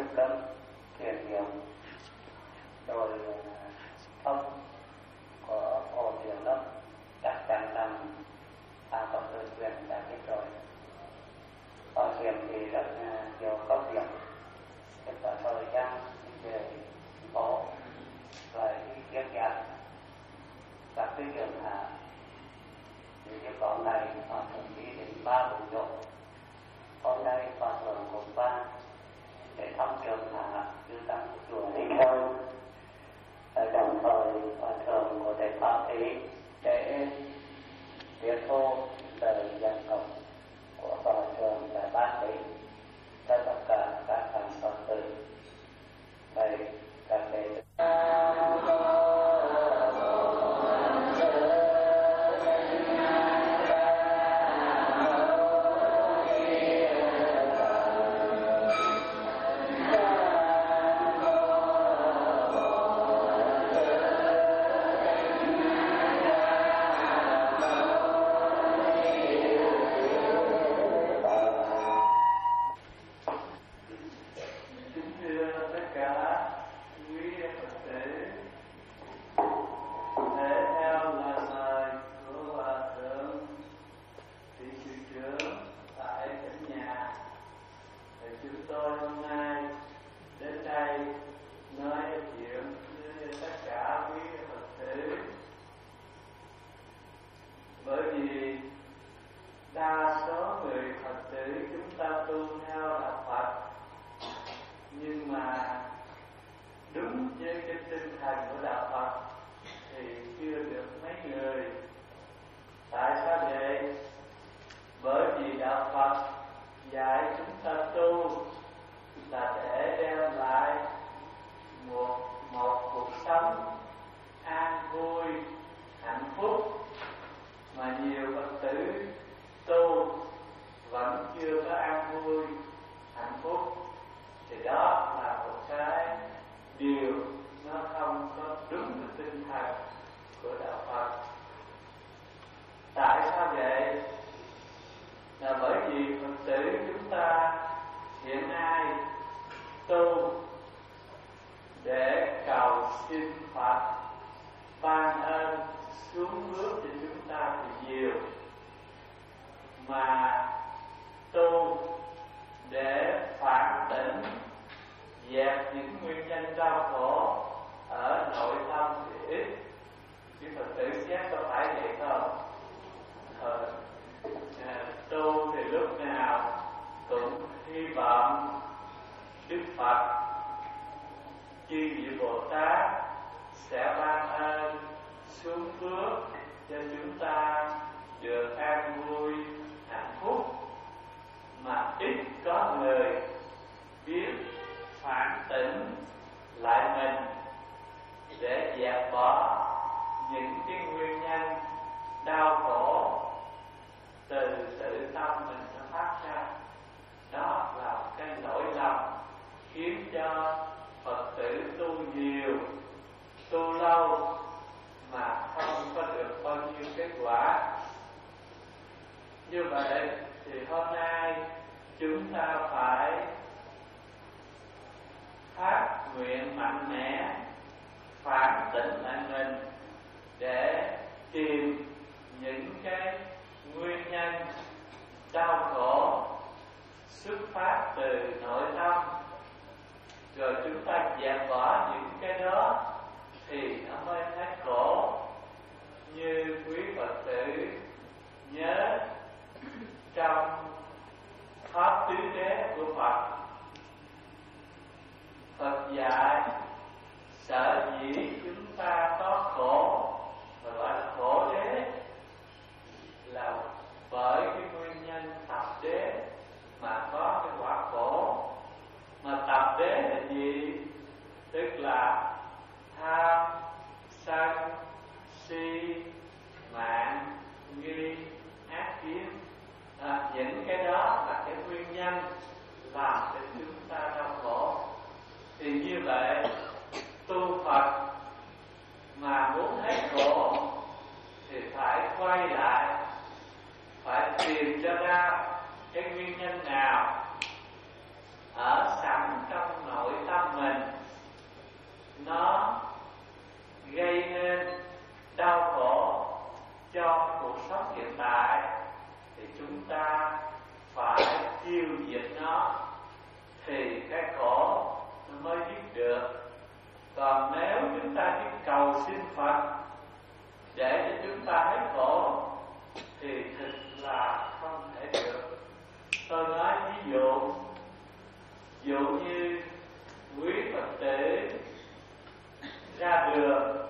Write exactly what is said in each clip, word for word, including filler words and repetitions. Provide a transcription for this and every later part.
cấm thiền niệm rồi thông của ổn định lắm, chắc chắn rằng ta có tự quyền đã biết rồi. Họ thiền thì rất nhiều công việc, tất cả thời gian về có lại kiếp giác các cái trường hạ thì cái con này họ thậm chí đến ba buổi độ. Hôm nay hòa thượng cùng ba để thăm trường hạ chư tăng chùa Ninh Sơn, đồng thời hòa thượng của thầy Pháp Ý để tiếp thu lời dân cộng của hòa thượng đã ban đến cho tất cả các thành Phật tử. Thầy các đệ tử tìm cho ra cái nguyên nhân nào ở sẵn trong nội được. Còn nếu chúng ta chỉ cầu xin Phật để cho chúng ta hết khổ thì thực là không thể được. Tôi nói ví dụ, ví dụ như quý Phật tử ra đường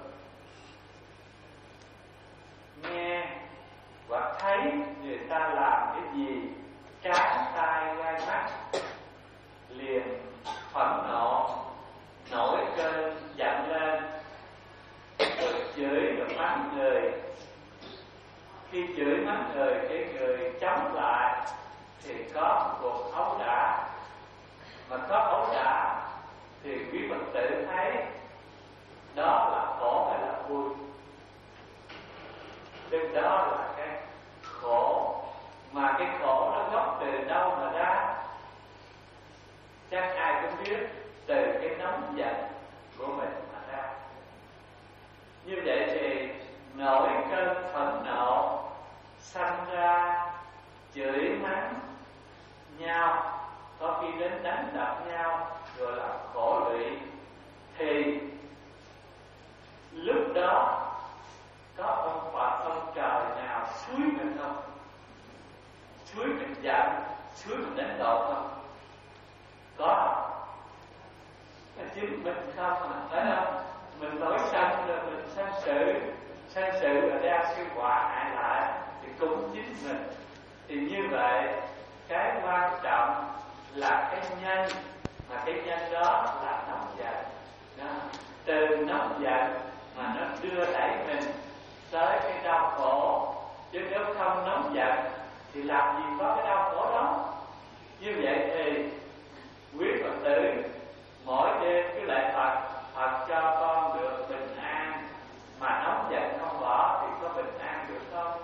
nghe hoặc thấy người ta làm cái gì trán tai gai mắt, liền phẫn nộ, nổi cơn giận lên, rồi chửi rồi mắng người. Khi chửi mắng người, cái người chống lại thì có một cuộc ấu đả. Mà có ấu đả thì quý Phật tử thấy đó là khổ hay là vui? Tức đó là cái khổ. Mà cái khổ nó gốc từ đâu mà ra? Chắc ai cũng biết, từ cái nóng giận của mình mà ra. Như vậy thì nổi cơn phẫn nộ sanh ra chửi mắng nhau, có khi đến đánh đập nhau rồi làm khổ lụy, thì lúc đó có ông Phật, ông trời nào xúi mình không? Xúi mình giận, xúi mình đánh lộn không? Có. Chính mình không, phải không? Mình nổi sân rồi mình sanh sự, sanh sự ở ra siêu quả hại lại thì cũng chính mình. Thì như vậy cái quan trọng là cái nhân, mà cái nhân đó là nóng giận. Đó. Từ nóng giận mà nó đưa đẩy mình tới cái đau khổ. Chứ nếu không nóng giận thì làm gì có cái đau khổ đó. Như vậy thì quý Phật tử mỗi đêm cứ lạy Phật, Phật cho con được bình an, mà nóng giận không bỏ thì có bình an được không?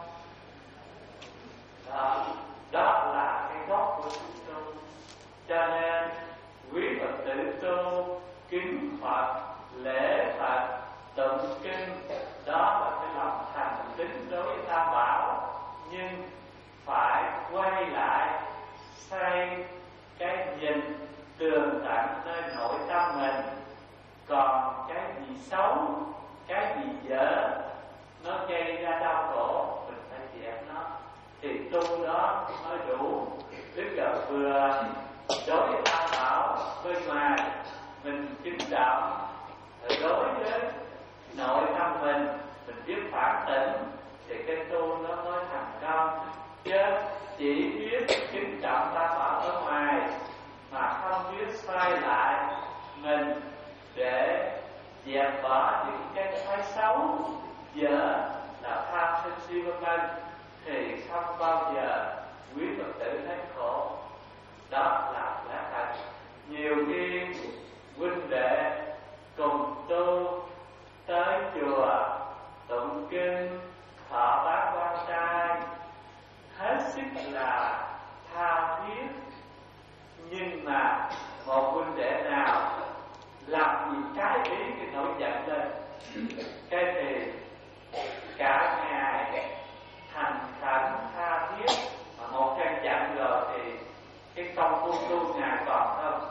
Đó, đó là cái gốc của chúng tu. Cho nên quý Phật tử tu kính Phật, lễ Phật, tụng kinh, đó là cái lòng thành tín đối với Tam Bảo. Nhưng phải quay lại xây cái nhìn tường tận nơi nội tâm mình. Còn cái gì xấu, cái gì dở, nó gây ra đau khổ, mình phải dẹp nó, thì tu đó mới đủ. Tức là vừa đối với Tam Bảo bên ngoài mình kính trọng, rồi đối với nội tâm mình mình biết phản tỉnh, thì cái tu nó mới thành công. Chứ chỉ biết kính trọng Tam Bảo ở ngoài mà không biết xoay lại mình để dẹp bỏ những cái thói xấu dở là tham sân si vân vân, thì không bao giờ quý Phật tử thấy khổ. Đó là lẽ thật. Nhiều khi huynh đệ cùng tu tới chùa tụng kinh, thọ bát quan trai, hết sức là tha thiết, nhưng mà một huynh đệ nào làm gì trái ý cái nổi giận lên, cái thì cả ngày thành khẩn tha thiết, mà một căn giận rồi thì cái công phu tu ngài còn không?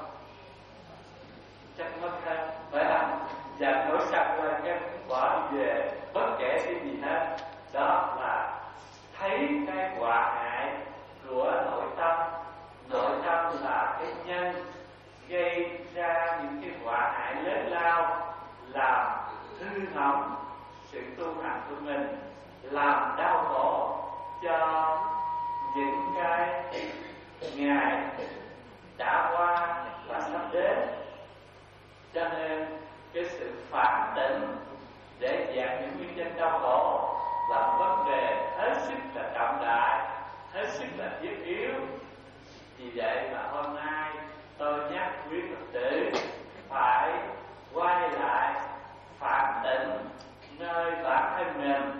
Chắc mất hết, phải không? Giận nổi sạch lên cái bỏ đi về, bất kể cái gì hết. Đó là thấy cái quả hại của nội tâm. Nội tâm là cái nhân gây ra những cái quả hại lớn lao, làm hư hỏng sự tu hành của mình, làm đau khổ cho những cái ngày đã qua và sắp đến. Cho nên cái sự phản tỉnh để giảm những nguyên nhân đau khổ là vấn đề hết sức là trọng đại, hết sức là thiết yếu. Vì vậy mà hôm nay tôi nhắc quý Phật tử phải quay lại phản tỉnh nơi bản thân mình.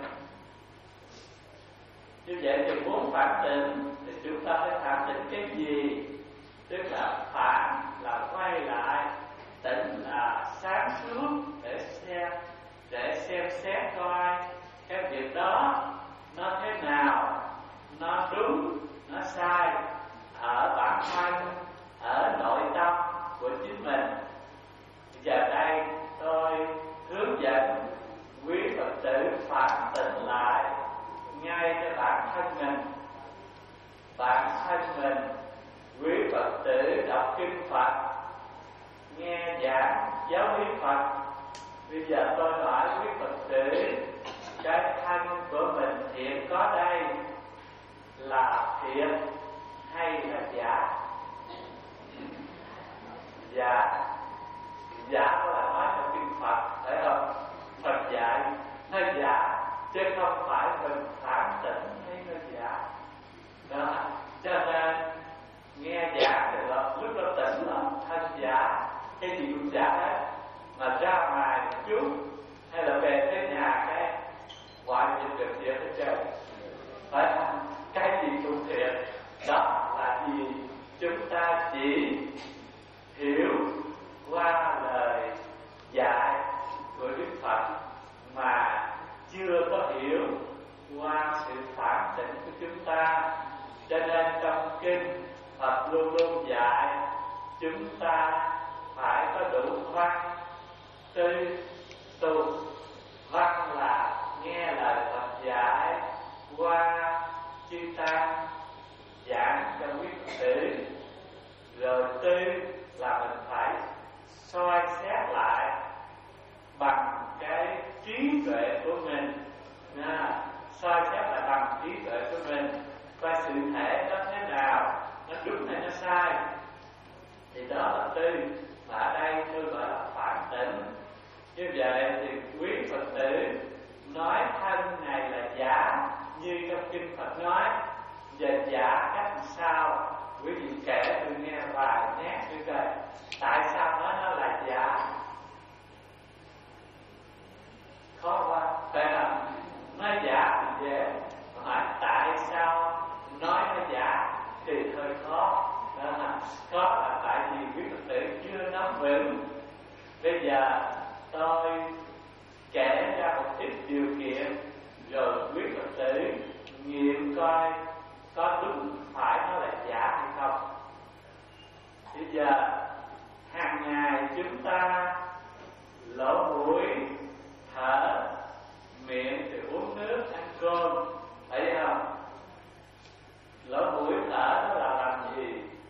Như vậy thì muốn phản tỉnh thì chúng ta phải phản tỉnh cái gì? Tức là phản là quay lại, tỉnh là sáng suốt để xem, để xem xét coi cái việc đó nó thế nào, nó đúng, nó sai ở bản thân, ở nội tâm của chính mình. giảng giáo lý Phật. Bây giờ tôi hỏi quý Phật tử, cái thân của mình hiện có đây là thiệt hay là giả? Giả. Giả là nói trong kinh Phật, phải không? Phật dạy nó giả, chứ không phải mình phản tỉnh thấy nó giả. Đó, cho nên nghe giả thì là lúc đó tỉnh là thân giả, cái gì cũng giả hết. Mà ra ngoài một chút hay là về tới nhà cái ngoại nhìn được thiệt hết trơn, phải không? Cái gì cũng thiệt. Đó là gì? Chúng ta chỉ hiểu qua lời dạy của Đức Phật mà chưa có hiểu qua sự phản tỉnh của chúng ta. Cho nên trong kinh Phật luôn luôn dạy chúng ta phải có đủ văn tư tu. Văn là nghe lời Phật dạy qua chư tăng giảng cho quý Phật tử, rồi tư là mình phải soi xét lại bằng cái trí tuệ của mình, à, soi xét lại bằng trí tuệ của mình, coi sự thể nó thế nào, nó đúng hay nó sai, thì đó là tư. Mà ở đây tôi gọi là phản tỉnh. Như vậy thì quý Phật tử nói thân này là giả như trong kinh Phật nói, về giả cách sao? Quý vị kể tôi nghe vài nét như vậy. Tại sao nói nó là giả? Khó quá, phải không? Nói giả thì dễ, hỏi tại sao nói nó giả thì hơi khó. Đó, khó là tại vì quý Phật tử chưa nắm vững. Bây giờ tôi kể ra một ít điều kiện, rồi quý Phật tử nghiệm coi có đúng phải nó là giả hay không. Bây giờ hàng ngày chúng ta lỗ mũi, thở, miệng thì uống nước, ăn cơm, thấy không? Lỗ mũi thở đó là làm gì?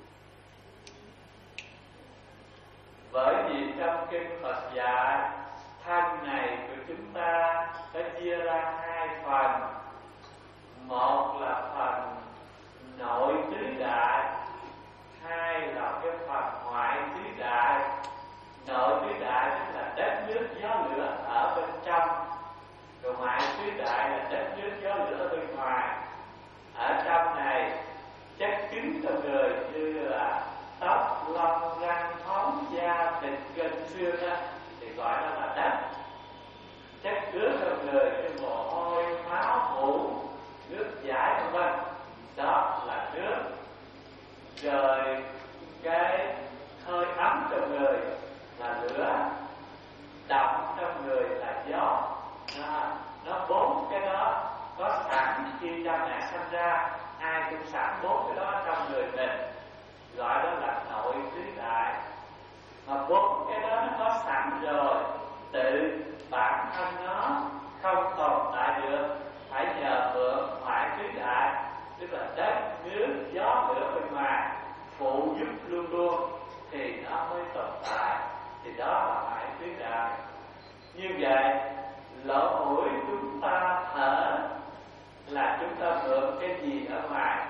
Bởi vì trong kinh Phật dạy thân này của chúng ta có chia ra hai phần. Một là phần nội tứ đại, hai là cái phần ngoại tứ đại. Nội tứ đại tức là đất nước gió lửa ở bên trong, còn ngoại tứ đại là đất nước gió lửa ở bên ngoài. Ở trong này chất cứng trong người như là tóc, lông, răng, móng, da, thịt, gân, xương đó, thì gọi nó là đất. Chất ướt trong người như mồ hôi, máu, mủ, nước giải vân vân, đó là nước. Rồi cái hơi ấm trong người là lửa, động trong người là gió. À, nó bốn cái đó có sẵn khi cha mẹ sinh ra, ai cũng sẵn bốn cái đó trong người mình, gọi đó là nội tứ đại. Mà bốn cái đó nó có sẵn rồi, tự bản thân nó không tồn tại được, phải nhờ mượn ngoại tứ đại, tức là đất, nước, gió, lửa bên ngoài phụ giúp luôn luôn thì nó mới tồn tại. Thì đó là ngoại tứ đại. Như vậy lỗ mũi chúng ta thở là chúng ta mượn cái gì ở ngoài?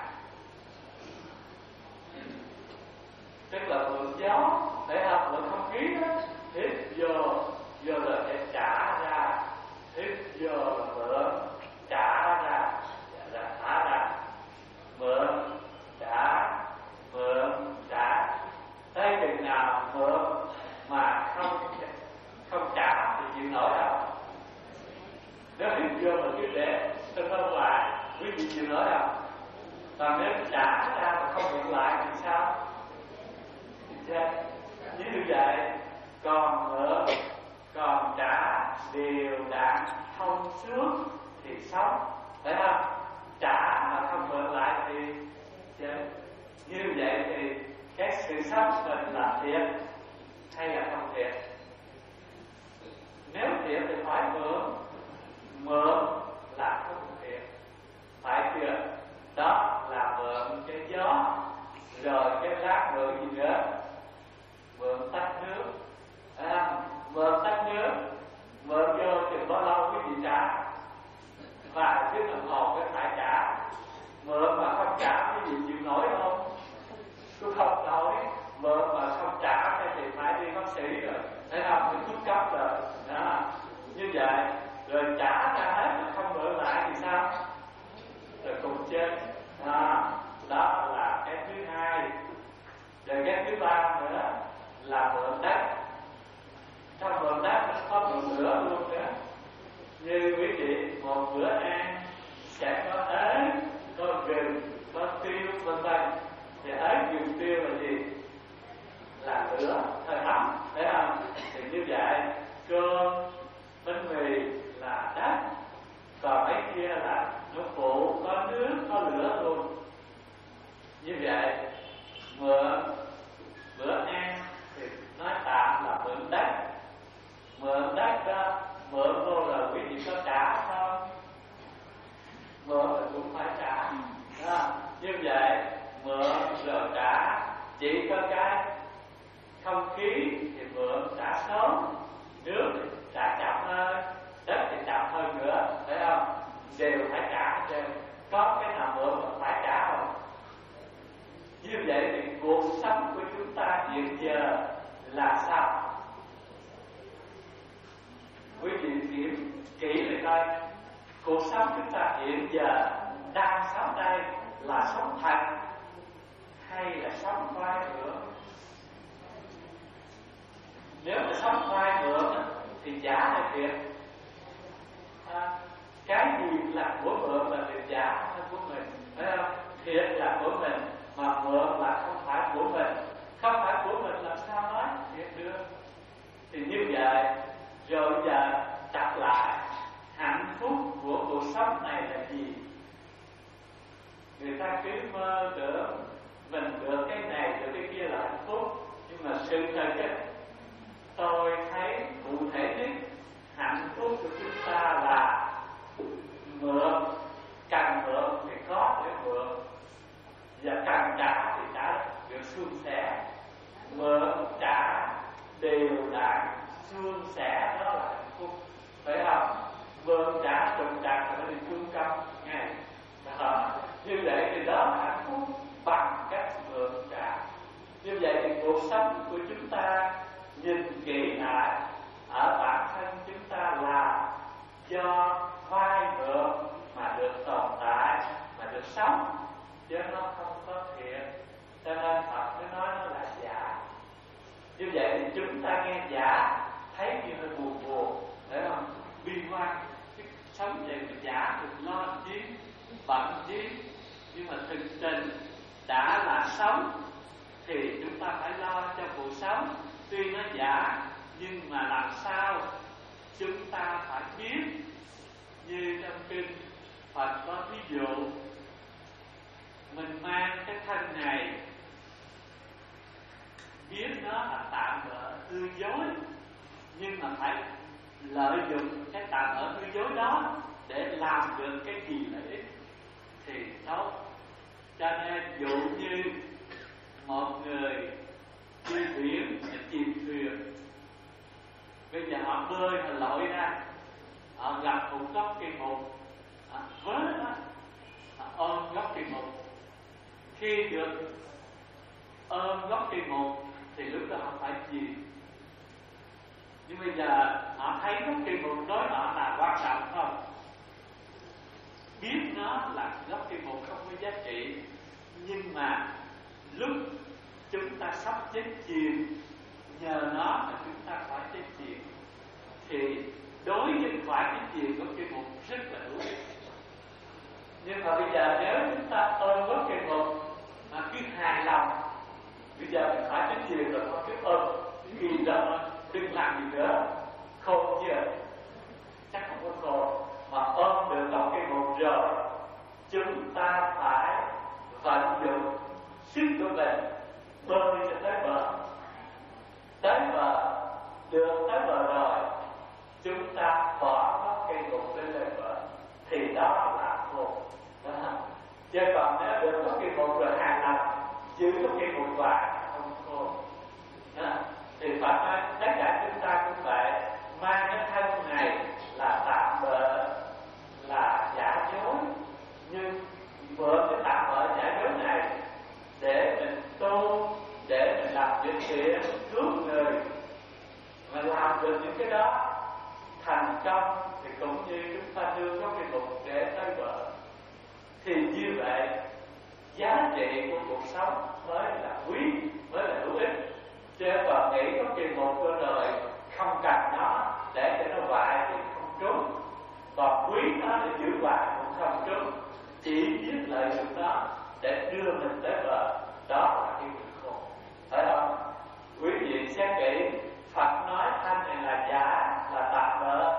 Tức là mượn gió, phải không? Mượn không khí đó. Hít vô, vô là để trả ra. Hít vô là mượn, trả ra, là thả ra. Mượn, trả, mượn, trả. Tới chừng nào mượn mà không không trả thì chịu nổi đâu. Nếu hít vô mà cứ để tôi không lại, quý vị chịu nổi đâu. Còn nếu trả ra mà không nhận lại thì sao? Như vậy, còn mượn, còn trả đều đặn thông suốt thì sống, phải không? Trả mà không mượn lại thì chết. Như vậy thì cái sự sống mình là thiệt hay là không thiệt? Nếu thiệt thì phải mượn, mượn là không thiệt, phải chưa? Đó là mượn cái gió, rồi cái lát mượn gì nữa? Mượn tách nước, Mỹ rồi, thấy không? Cái thuốc cấp rồi, đó. Như vậy, rồi trả ra hết mà không mượn lại thì sao? Rồi cùng chết. Đó, đó là cái thứ hai. Rồi cái thứ ba nữa là mượn đất. Trong mượn đất nó có mượn lửa luôn nữa. Như quý vị một bữa ăn sẽ có ế, có gừng, có tiêu, vân vân. Thì ế gừng tiêu là gì? Là lửa, hơi ấm, thấy không? Thì như vậy, cơm, bánh mì là đất, còn mấy kia là nó phụ, có nước, có lửa luôn. Như vậy, mượn bữa ăn thì nói tạm là mượn đất. Mượn đất đó, mượn vô là quý vị có trả không? Mượn là cũng phải trả. Đó. Như vậy, mượn rồi trả, chỉ có cái không khí thì mượn trả sớm, nước thì trả chậm hơn, đất thì chậm hơn nữa, phải không? Đều phải trả hết trơn. Có cái nào mượn mà phải trả không? Như vậy thì cuộc sống của chúng ta hiện giờ là sao? Quý vị kiểm kỹ lại coi, cuộc sống chúng ta hiện giờ đang sống đây là sống thật hay là sống khoái hưởng? Nếu mà sống khoái hưởng thì giả hay thiệt? À, cái gì là của mượn là thiệt, giả là của mình, phải không? Thiệt là của mình mà mượn là không phải của mình. Không phải của mình làm sao nói thiệt được? Thì như vậy, rồi giờ đặt lại, hạnh phúc của cuộc sống này là gì? Người ta cứ mơ tưởng mình được cái này, được cái kia là hạnh phúc. Nhưng mà sự thật ấy, tôi thấy cụ thể nhất, hạnh phúc của chúng ta là mượn, cần mượn thì có để mượn, và cần trả thì trả được suôn sẻ. Mượn trả đều đặn suôn sẻ, đó là hạnh phúc, phải không? Mượn trả trùng trặc là nó đi trung công ngay. Đó. Như vậy thì đó là hạnh phúc bằng cách mượn trả. Như vậy thì cuộc sống của chúng ta nhìn kỹ lại ở bản thân chúng ta là do vay mượn mà được tồn tại, mà được sống, chứ nó không có thiệt. Cho nên Phật mới nói nó là giả. Như vậy thì chúng ta nghe giả thấy như hơi buồn buồn, phải không? Bi quan, sống vậy mà giả được lo chi, bận chi. Nhưng mà thực tình đã là sống thì chúng ta phải lo cho cuộc sống. Tuy nó giả nhưng mà làm sao chúng ta phải biết. Như trong kinh Phật có ví dụ, mình mang cái thân này, biết nó là tạm bợ hư dối, nhưng mà phải lợi dụng cái tạm bợ hư dối đó để làm được cái gì lợi ích thì tốt. Cho nên dụ như một người đi biển để chìm thuyền, bây giờ họ bơi, họ lội ra, họ gặp một gốc cây mục, họ vớ nó, họ ôm gốc cây mục. Khi được ôm gốc cây mục thì lúc đó họ phải chìm. Nhưng bây giờ họ thấy gốc cây mục đối họ là quan trọng không? Biết nó là gốc cây mục không có giá trị, nhưng mà lúc chúng ta sắp chết chìm, nhờ nó mà chúng ta khỏi chết chìm, thì đối với khỏi chết chìm gốc cây mục rất là hữu ích. Nhưng mà bây giờ nếu chúng ta ôm gốc cây mục mà cứ hài lòng, bây giờ mình phải chết chìm rồi mà cứ ôm ghi đó đừng làm gì nữa, khôn chưa? Chắc không có khôn. Mà ôm được gốc cây mục rồi, chúng ta phải vận dụng sức của mình bơi cho tới bờ. Tới bờ, được tới bờ rồi, chúng ta bỏ gốc cây mục lên lên bờ, thì đó là khôn. Chứ còn nếu được gốc cây mục rồi hài lòng giữ gốc cây mục hoài không khôn. Thì Phật nói tất cả chúng ta cũng vậy, mang cái thân này là tạm bợ, là giả dối, nhưng mượn cái tạm bợ giả dối này để mình tu, để mình làm việc thiện cứu người, làm được những cái đó thành công thì cũng như chúng ta đưa có cái mục để tới vợ, thì như vậy giá trị của cuộc sống mới là quý, mới là hữu ích. Chứ còn nghĩ có kỳ một cơ đời không cần nó để cho nó hoại thì không trúng, còn quý nó để giữ hoại cũng không trúng, chỉ biết lợi dụng nó để đưa mình tới vợ, đó là cái việc khổ, phải không? Quý vị xét kỹ, Phật nói thanh này là giả, là tạm bợ,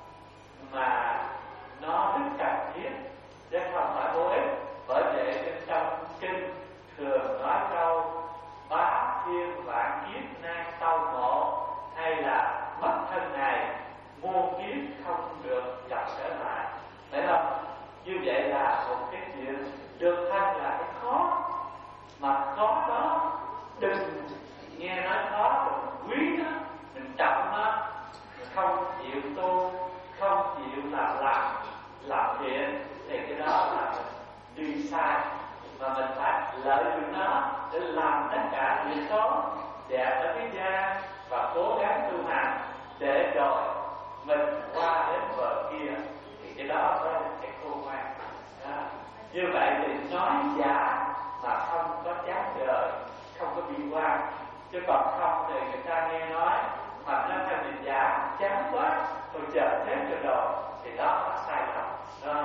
mà nó rất cần thiết chứ không phải vô ích. Bởi vậy trên trong kinh thường nói câu bá thiên vạn kiếp nan tao ngộ, hay là mất thân này muôn kiếp không được gặp trở lại, phải không? Như vậy là một cái chuyện được thân là cái khó, mà khó đó đừng nghe nói khó, đừng quý nó, mình trọng nó, không chịu tu, không chịu làm làm làm thiện thì cái đó là đi sai, mà mình phải lợi dụng nó để làm tất cả những tốt đẹp ở thế gian và cố gắng tu hành để rồi mình qua đến vợ kia, thì cái đó mới là cái khôn ngoan. Như vậy thì nói giả mà không có chán đời, không có bi quan, chứ còn không thì người ta nghe nói mà nó theo mình giả chán quá rồi chờ thế cho rồi, thì đó là sai lầm đó.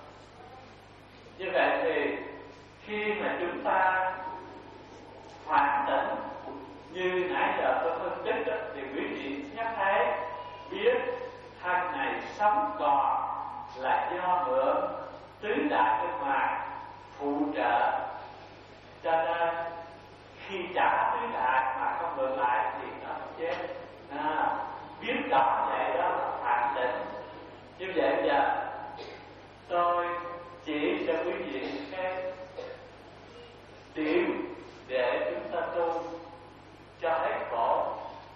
Như vậy thì khi mà chúng ta phản tỉnh như nãy giờ tôi phân tích đó, thì quý vị nhắc thấy biết thân này sống còn là do mượn tứ đại bên ngoài phụ trợ, cho nên khi trả tứ đại mà không mượn lại thì nó chết. À, biết rõ vậy đó là phản tỉnh. Như vậy giờ tôi chỉ cho quý vị cái điểm để chúng ta tu cho hết khổ.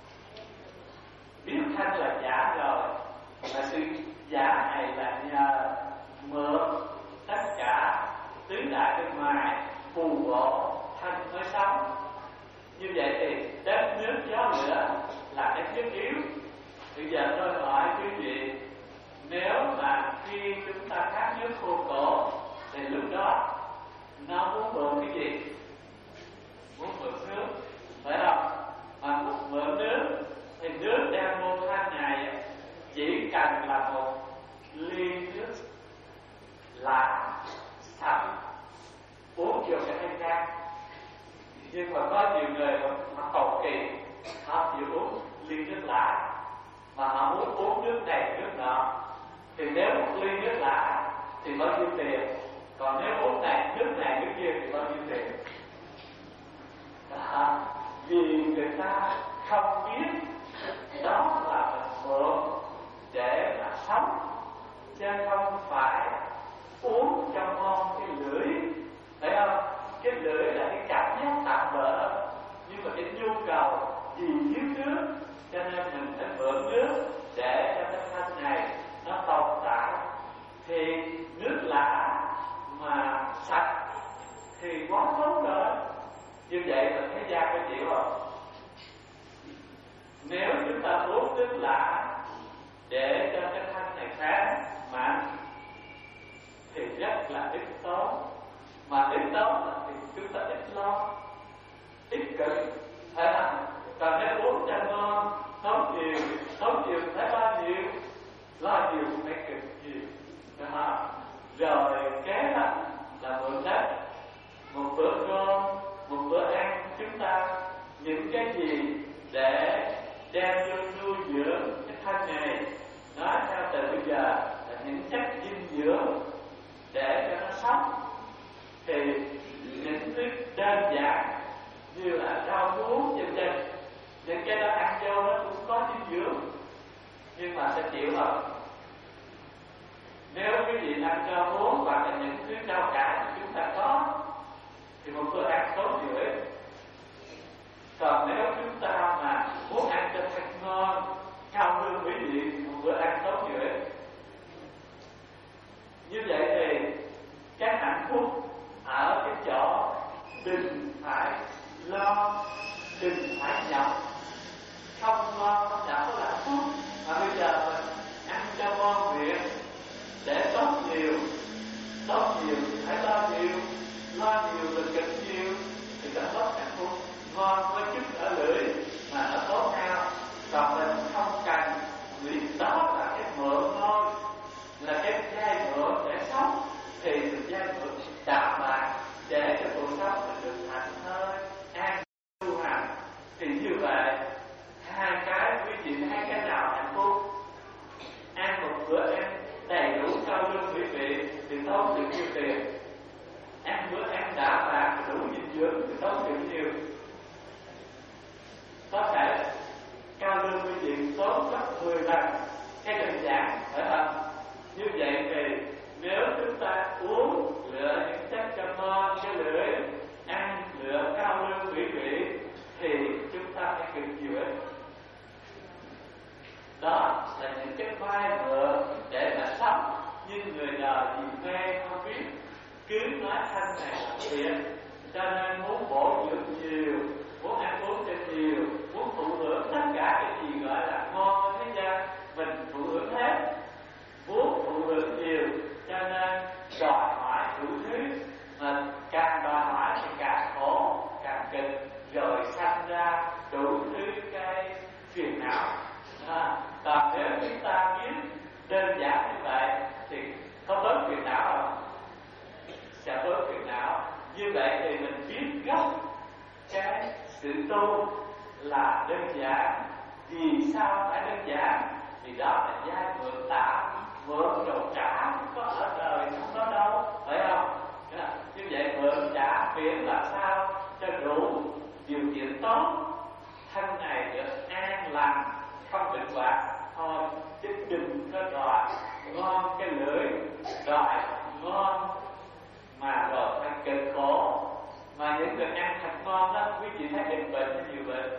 Biết thân là giả rồi, mà sự giả này là nhờ mượn tất cả tứ đại bên ngoài phù hộ thân mới sống. Như vậy thì đất nước gió lửa là cái thiết yếu. Bây giờ tôi hỏi quý vị, nếu mà khi chúng ta khát nước khô cổ thì lúc đó nó muốn mượn cái gì? Muốn mượn nước, phải không? Mà muốn mượn nước thì nước đang vô thanh này chỉ cần là một ly nước lạ sạch uống vô cái thanh can. Nhưng mà có nhiều người mà cầu kỳ, họ chịu uống ly nước lạ mà họ muốn uống nước này nước nọ, thì nếu một ly nước lạ thì bao nhiêu tiền, còn nếu uống này nước này nước kia thì bao nhiêu tiền? Đó, vì người ta không biết đó là mình mượn để mà sống, chứ không phải uống cho ngon cái lưỡi, phải không? Cái lưỡi là cái cảm giác tạm bợ, nhưng mà cái nhu cầu vì thiếu nước, cho nên mình phải mượn nước để cho cái thân này nó tồn tại. Thì nước lạ mà sạch thì quá tốt rồi. Như vậy là thế gian có chịu không? Nếu chúng ta uống nước lạ để cho cái thân này khá mạnh thì rất là ít tốn, mà ít tốn thì chúng ta ít lo, ít cực, phải không? Còn nếu uống cho ngon, tốn nhiều, tốn nhiều phải bao nhiêu, lo nhiều cũng phải cực nhiều, đó. Rồi kế đó là mượn đất, một bữa cơm, một bữa ăn, chúng ta những cái gì để đem vô nuôi dưỡng cái thân này, nói theo từ bây giờ là những chất dinh dưỡng để cho nó sống. Thì những thứ đơn giản như là rau muống vân vân, những cái đó ăn vô nó cũng có dinh dưỡng, nhưng mà sẽ chịu không? Nếu quý vị ăn rau muống hoặc là những thứ rau cải chúng ta có thì một bữa ăn tốt nhiều ít. Còn nếu chúng ta mà muốn ăn cho thật ngon, cao hơn quý vị thì một bữa ăn tốt nhiều ít. Như vậy thì cái hạnh phúc ở cái chỗ đừng phải lo, đừng phải nhọc, không lo không nhọc có làm chị thấy cái nào hạnh phúc? Ăn một bữa ăn đầy đủ cao lương mỹ vị thì tốn được nhiêu tiền? Ăn bữa ăn đã bạc đủ dinh dưỡng thì tốn được nhiều. Có thể cao lương mỹ vị tốn gấp mười lần cái đơn giản, phải không? Như vậy thì nếu chúng ta uống lựa những chất cho ngon cho lưỡi, ăn lựa cao lương mỹ vị thì chúng ta phải cực nhiều ít. Đó là những cái vai mượn để mà sống, nhưng người đời thì mê không biết, cứ nói thanh này là thiệt, cho nên muốn bổ dưỡng nhiều, muốn ăn uống cho nhiều, muốn thụ hưởng tất cả cái gì gọi là ngon ở thế gian mình thụ hưởng hết, muốn thụ hưởng nhiều, cho nên đòi hỏi đủ thứ, mà càng đòi hỏi thì càng khổ, càng cực, rồi sanh ra đủ thứ cái phiền não. À, còn nếu chúng ta biết đơn giản như vậy thì có bớt phiền não không? Sẽ bớt phiền não. Như vậy thì mình biết gốc cái sự tu là đơn giản. Vì sao phải đơn giản? Vì đó là giai mượn tạo, mượn rồi trả, không có ở đời, không có đâu, phải không? Như vậy mượn trả miễn làm sao cho đủ điều kiện tốt, thân này được an lành, không bệnh hoạn thôi, chứ đừng có đòi ngon cái lưỡi, đòi ngon mà rồi phải cực khổ. Mà những người ăn thật ngon đó, quý vị thấy ít bệnh hay nhiều bệnh?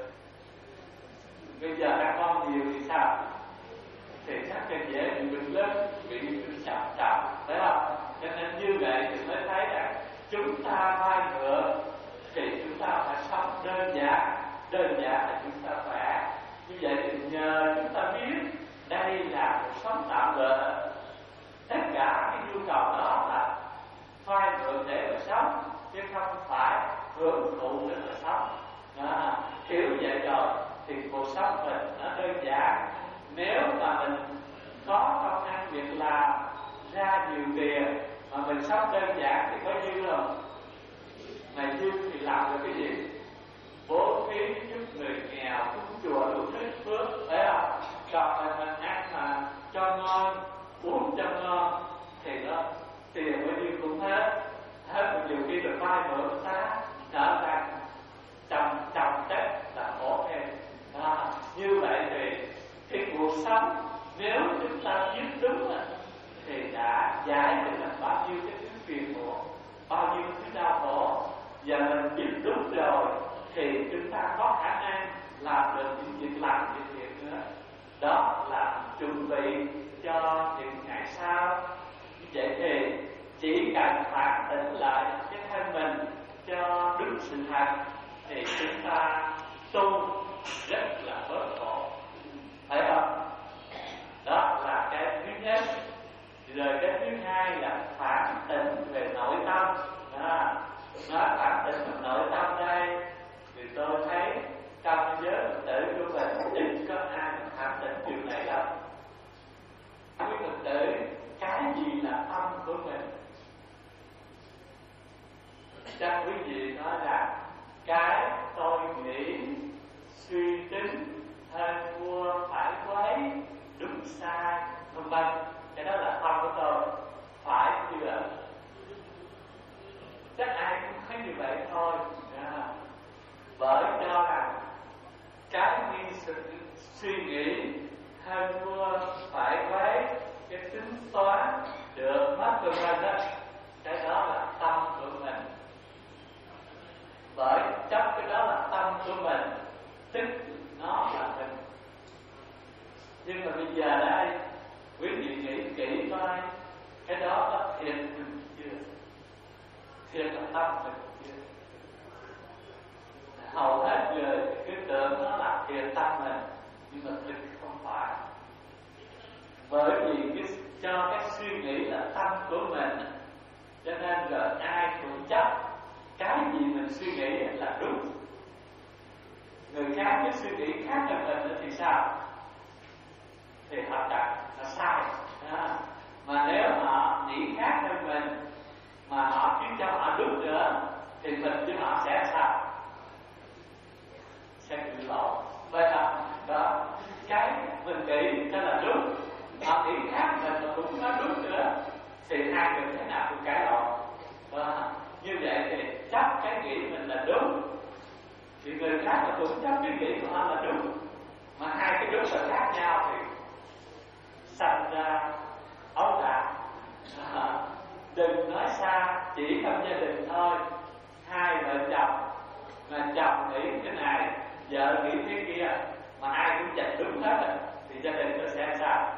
Bây giờ ăn ngon nhiều thì sao? Thì chắc là dễ bị bệnh lớn, bị bệnh trầm trọng, phải không? Cho nên như vậy thì mới thấy rằng chúng ta vay mượn thì chúng ta phải sống đơn giản, đơn giản là chúng ta khỏe. Như vậy thì nhờ chúng ta biết đây là cuộc sống tạm bợ, tất cả cái nhu cầu đó là vay mượn để mà sống, chứ không phải hưởng thụ để mà sống. À, hiểu vậy rồi thì cuộc sống mình nó đơn giản. Nếu mà mình có công ăn việc làm, ra nhiều tiền mà mình sống đơn giản thì có dư không? Mà dư thì làm được cái gì? Bố thí giúp người nghèo, cúng chùa đủ thứ phước, phải không? Còn mình mình ăn mà cho ngon, uống cho ngon thì nó tiền bao nhiêu cũng hết, hết một nhiều khi được vay mượn ta trở thành chồng chồng chết là khổ thêm. À, như vậy thì cái cuộc sống nếu chúng ta biết đúng thì đã giải được bao nhiêu cái thứ phiền muộn, bao nhiêu thứ đau khổ. Và mình biết đúng rồi thì chúng ta có khả năng làm được những việc lành việc thiện nữa. Đó là chuẩn bị cho những ngày sau. Như vậy thì chỉ cần phản tỉnh lại cái thân mình cho đúng sự thật thì chúng ta tu rất là bớt khổ, phải không? Đó là cái thứ nhất. Rồi cái thứ hai là phản tỉnh về nội tâm. Đó, nói phản tỉnh về nội tâm đây thì tôi thấy trong giới Phật tử của mình ít có ai phản tỉnh điều này lắm. Quý Phật tử, cái gì là tâm của mình? Chắc quý vị nói là cái tôi nghĩ, suy tính, hơn mua, phải quấy, đúng sai, vân vân. Cái đó là tâm của tôi, phải chưa? Chắc ai cũng thấy như vậy thôi. À, bởi cho rằng cái suy, suy nghĩ, hơn mua, phải quấy, cái tính toán được mất vân vân đó, cái đó là tâm của mình. Bởi chấp cái đó là tâm của mình, tức nó là mình. Nhưng mà bây giờ đây quý vị nghĩ kỹ coi, cái đó có thiệt mình chưa? Thiệt là tâm mình chưa? Hầu hết người cứ tưởng nó là thiệt tâm mình, nhưng mà thực không phải. Bởi vì cái, cho cái suy nghĩ là tâm của mình, cho nên rồi ai cũng chấp cái gì mình suy nghĩ là đúng. Người khác cái suy nghĩ khác hơn mình thì sao? Thì họ đặt là sai. À, mà nếu họ nghĩ khác hơn mình mà họ khiến cho họ đúng nữa thì mình với họ sẽ sao? Sẽ bị lộn. Vậy là đó, cái người khác là cũng chấp cái nghĩ của họ là đúng, mà hai cái đúng là khác nhau thì sanh ra ấu đả. À, đừng nói xa, chỉ trong gia đình thôi, hai vợ chồng mà chồng nghĩ cái này, vợ nghĩ thế kia, mà ai cũng chạy đúng hết rồi, thì gia đình nó sẽ sao?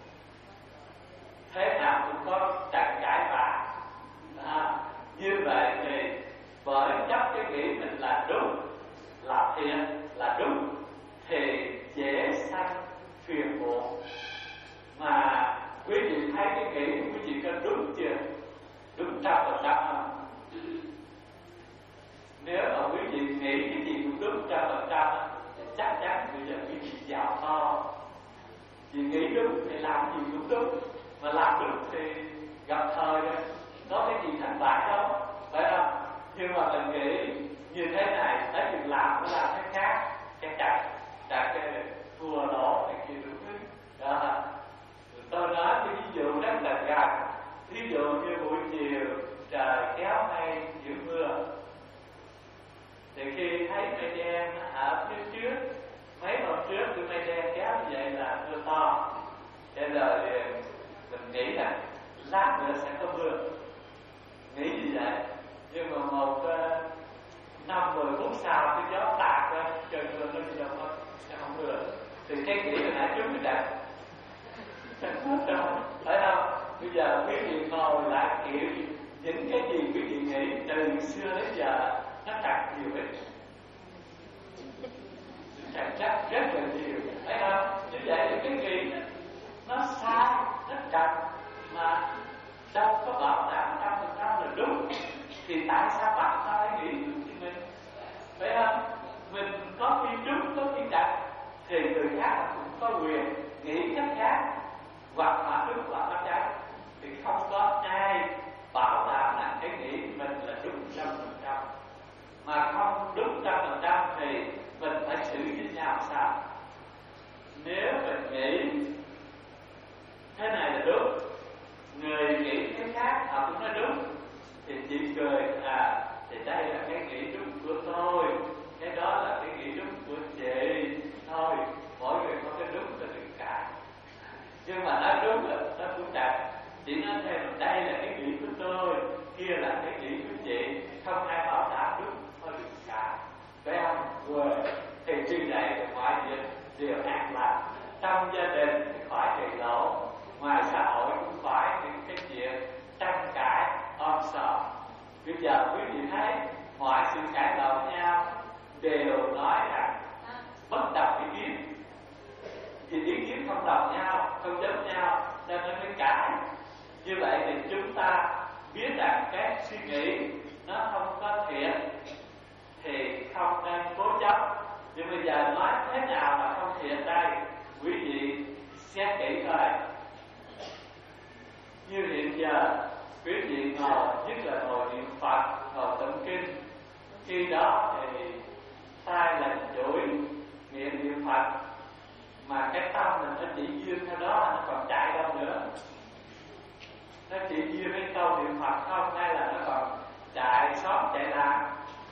Thế nào cũng có tranh cãi vã. À, như vậy thì bởi chấp cái nghĩ mình là đúng, là thiện, là đúng, thì dễ sanh phiền muộn. Mà quý vị thấy cái nghĩ quý vị có đúng chưa? Đúng trăm phần trăm không? Nếu mà quý vị nghĩ cái gì cũng đúng trăm phần trăm thì chắc chắn bây giờ quý vị giàu to. Vì nghĩ đúng thì làm gì cũng đúng, mà làm đúng thì gặp thời rồi, có cái gì thất bại đâu, phải không? Nhưng mà mình nghĩ như thế này, tới việc làm nó làm thế khác, chắc chắn đặt cái thua lỗ này kia đúng thứ. Đó. Tôi nói cái ví dụ rất là gần. Ví dụ như buổi chiều trời kéo mây giữa mưa, thì khi thấy mây đen ở phía trước, mấy hôm trước cái mây đen kéo như vậy là mưa to, thế rồi mình nghĩ là lát nữa sẽ có mưa, nghĩ như vậy. Nhưng mà một năm mười phút sau cái gió tạt ra trời mưa nó đi đâu thôi, sẽ không mưa. Thì cái nghĩ là nãy trước mình đặt phải không? Bây giờ quý vị ngồi lại kiểu những cái gì quý vị nghĩ từ xưa đến giờ nó càng nhiều hết, càng chắc rất là nhiều, phải không? Như vậy thì cái nghĩ nó sai, nó chậm, mà đâu có bảo đảm trăm phần trăm là đúng, thì tại sao bắt ta phải nghĩ đúng như mình, phải không? Mình có khi đúng, có khi chậm, thì người khác cũng có quyền nghĩ cách khác, hoặc là đúng hoặc là trái, thì không có ai bảo đảm là cái nghĩ mình là đúng trăm phần trăm, mà không đúng trăm phần trăm thì mình phải xử với nhau sao? Nếu mình nghĩ thế này là đúng, người nghĩ cái khác họ cũng nói đúng, thì chỉ cười à thì đây là cái nghĩ đúng của tôi, cái đó là cái nghĩ đúng của chị, thôi mỗi người có cái đúng là đừng cãi. Nhưng mà nói đúng là nó cũng chặt, chỉ nói thêm đây là cái nghĩ của tôi, kia là cái nghĩ của chị, không ai bảo đảm đúng, thôi đừng cãi, phải không? Rồi thì như vậy thì mọi việc đều an lạc, trong gia đình thì khỏi chạy lỗ, ngoài xã hội cũng phải những cái chuyện tranh cãi om sòm. Bây giờ quý vị thấy mọi sự cãi lộn nhau đều nói rằng bất đồng ý kiến, vì ý kiến không đồng nhau, không giống nhau nên nó mới cãi. Như vậy thì chúng ta biết rằng cái suy nghĩ nó không có thiện thì không nên cố chấp. Nhưng bây giờ nói thế nào là không thiện đây, quý vị xét kỹ coi. Như hiện giờ quý vị ngồi, nhất là ngồi niệm Phật, ngồi tụng kinh, khi đó thì tay là chuỗi miệng niệm Phật, mà cái tâm mình nó chỉ duyên theo đó, nó còn chạy đâu nữa. Nó chỉ duyên cái câu niệm Phật không, hay là nó còn chạy xóm chạy làng,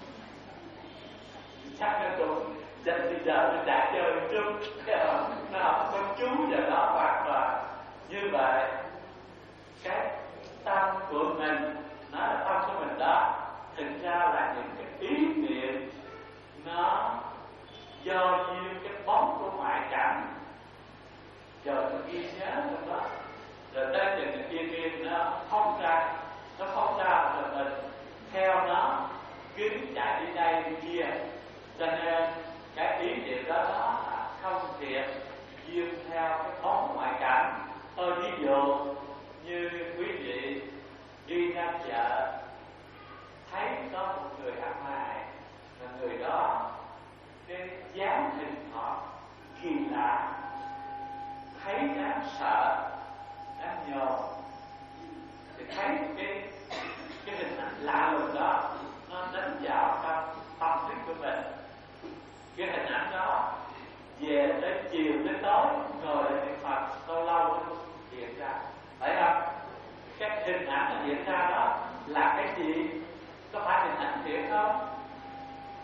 chắc nó cũng chắc bây giờ nó chạy chơi một chút, nó không có chú vào đó hoàn toàn. Như vậy cái tâm của mình, nó là tâm của mình đó, thực ra là những cái ý niệm nó do duyên cái bóng của ngoại cảnh, rồi nó ghi nhớ trong đó, rồi đây là cái kia kia nó phóng ra, nó phóng ra rồi mình theo nó kính chạy đi đây đi kia, cho nên cái ý niệm đó nó là không thiện, duyên theo cái bóng ngoại cảnh. Tôi ví dụ như quý vị đi ra chợ, thấy có một người ăn mày, mà người đó cái dáng hình họ kỳ lạ, thấy đáng sợ, đáng nhòm, thì thấy cái cái hình ảnh lạ lùng đó nó đánh vào trong tâm thức của mình. Cái hình ảnh đó về tới chiều tới tối ngồi lại niệm Phật, lâu lâu nó hiện ra, phải không? Cái hình ảnh nó hiện ra đó là cái gì? Có phải hình ảnh thiện không?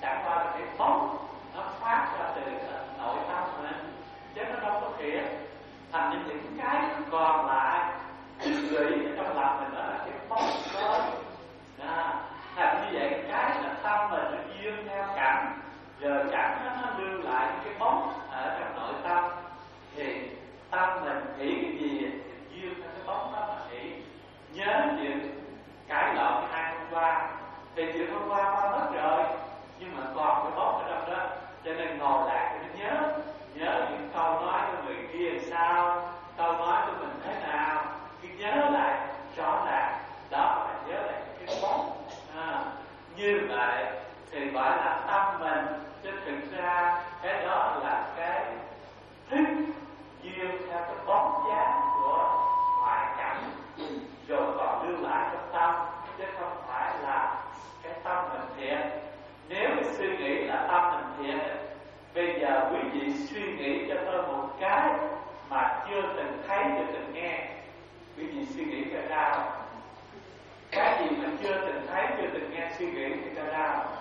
chẳng qua là cái bóng nó phát ra từ nội tâm mình, chứ nó đâu có thiệt. Thành ra những cái còn lại tích lũy ở trong lòng mình đó là cái bóng thôi. À, thành như vậy cái là tâm mình nó duyên theo cảnh, giờ cảnh nó, nó lưu lại những cái bóng ở trong nội tâm, thì tâm mình nghĩ cái gì thì duyên theo cái bóng đó mà nghĩ. Nhớ chuyện cãi lộn hai hôm qua thì chuyện hôm qua qua mất rồi, nhưng mà còn cái bóng ở trong đó, cho nên ngồi lại thì nó nhớ nhớ những câu nói của người kia làm sao, câu nói của mình thế nào, khi nhớ lại rõ ràng đó là nhớ lại cái bóng. À, như vậy thì gọi là tâm mình, chứ thực ra cái đó là cái thức duyên theo cái bóng dáng của ngoại cảnh, rồi còn lưu lại trong tâm, chứ không phải là cái tâm mình thiện. Nếu cái suy nghĩ là tâm mình thiện, bây giờ quý vị suy nghĩ cho tôi một cái mà chưa từng thấy, chưa từng nghe, quý vị suy nghĩ cho ra không? Cái gì mà chưa từng thấy, chưa từng nghe suy nghĩ thì cho ra không?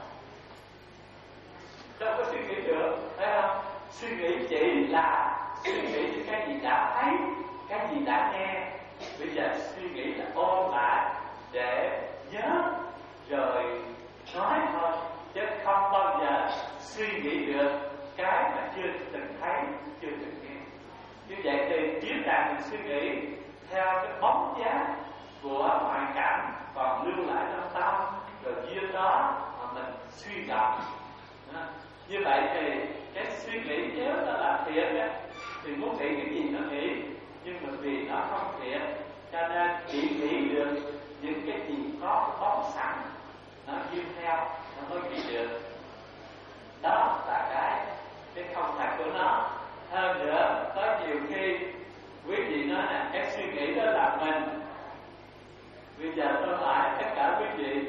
Đâu có suy nghĩ được, thấy không? Suy nghĩ chỉ là suy nghĩ những cái gì đã thấy, cái gì đã nghe. Bây giờ suy nghĩ là ôn lại để nhớ rồi nói thôi, chứ không bao giờ suy nghĩ được cái mà chưa từng thấy, chưa từng nghe. Như vậy thì biết rằng mình suy nghĩ theo cái bóng dáng của ngoại cảnh còn lưu lại trong tâm, rồi duyên đó mà mình suy gẫm. Như vậy thì cái suy nghĩ nếu nó là thiện á, thì muốn nghĩ cái gì nó nghĩ, nhưng mà vì nó không thiện cho nên chỉ nghĩ được những cái gì có cái bóng sẵn, nó duyên theo nó mới nghĩ được. Đó là cái cái không thật của nó. Hơn nữa, có nhiều khi quý vị nói là cái suy nghĩ đó là mình. Bây giờ tôi hỏi tất cả quý vị,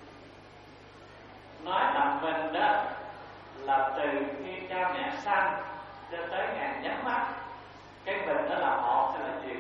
nói là mình đó là từ khi cha mẹ sanh cho tới ngày nhắm mắt, cái mình đó là một hay là nhiều?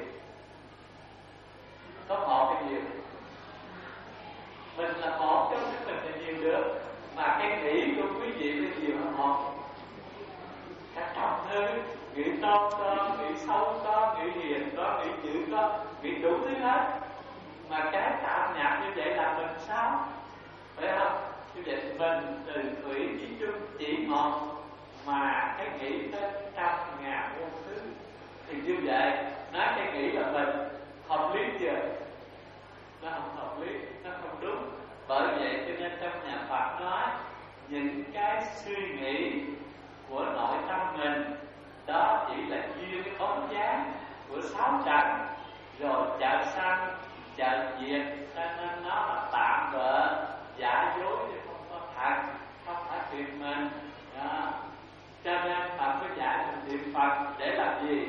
Có một hay nhiều? Mình là một chứ không mình là nhiều được. Mà cái nghĩ của quý vị là nhiều hơn một. Cả trăm thứ, nghĩ to có, nghĩ sâu có, nghĩ hiền có, nghĩ chữ có, nghĩ đủ thứ hết. Mà cái tạm nhập như vậy là mình sao? Phải không? Như vậy mình từ thủy chí chung chỉ một, mà cái nghĩ tới trăm ngàn muôn thứ. Thì như vậy, nói cái nghĩ là mình hợp lý chưa? Nó không hợp lý, nó không đúng. Bởi vậy cho nên trong nhà Phật nói những cái suy nghĩ của nội tâm mình đó chỉ là duyên cái bóng dáng của sáu trần, rồi chợ sanh chợ diệt, cho nên nó là tạm bợ giả dối chứ không có thật, không phải thiệt mình đó. Cho nên Phật có dạy mình niệm Phật để làm gì?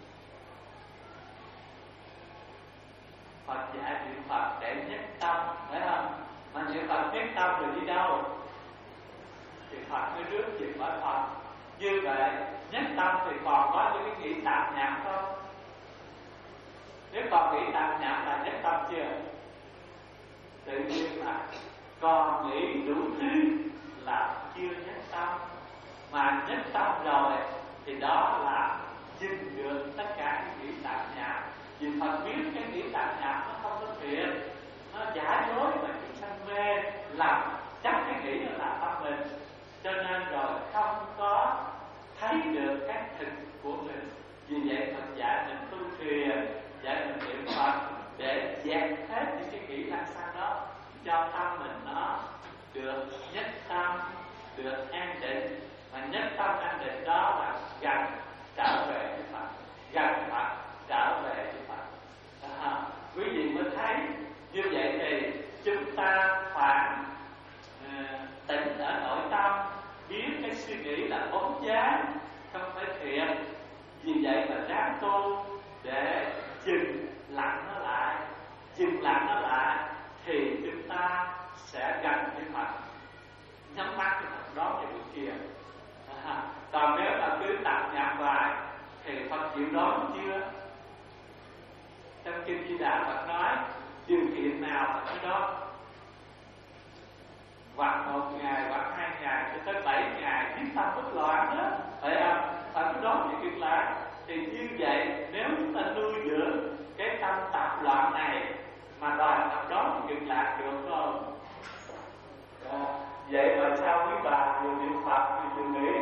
Phật dạy niệm Phật để nhất tâm, phải không? Mà niệm Phật nhất tâm rồi đi đâu? Thì Phật mới rước về với Phật. Như vậy nhất tâm thì còn có những cái nghĩ tạp nhạp không? Nếu còn nghĩ tạp nhạp là nhất tâm chưa? Tự nhiên là còn nghĩ đủ thứ là chưa nhất tâm. Mà nhất tâm rồi thì đó là dừng được tất cả những nghĩ tạp nhạp. Vì Phật biết cái nghĩ tạp nhạp nó không có thiện, nó giả dối mà chúng sanh mê làm chắc cái nghĩ nó là tâm mình, cho nên rồi không có thấy được cái thực của mình. Vì vậy Phật dạy mình tu thiền, dạy mình niệm Phật để dẹp hết những cái nghĩ lăng xăng đó, cho tâm mình nó được nhất tâm, được an định. Mà nhất tâm an định đó là gần trở về với Phật, gần Phật trở về với Phật. À, quý vị mới thấy như vậy thì chúng ta phải uh, tỉnh ở nội tâm, biết cái suy nghĩ là bóng dáng, không phải thiện. Vì vậy mà ráng tu để dừng lặng nó lại, dừng lặng nó lại thì chúng ta sẽ gần với Phật, nhắm mắt thì Phật đón về buổi kia. À, còn nếu mà cứ tạp nhạp hoài thì Phật chịu đón chưa? Trong Kinh Di Đà Phật nói điều kiện nào Phật mới đón? hoặc một ngày hoặc hai ngày cho tới bảy ngày chiến tâm bất loạn đó, phải không? Phải cái đó thì cực lạc. Thì như vậy nếu chúng ta nuôi dưỡng cái tâm tạp loạn này mà đòi tập đó thì cực lạc được không? À, vậy mà sao quý bà vừa niệm Phật thì vừa nghĩ?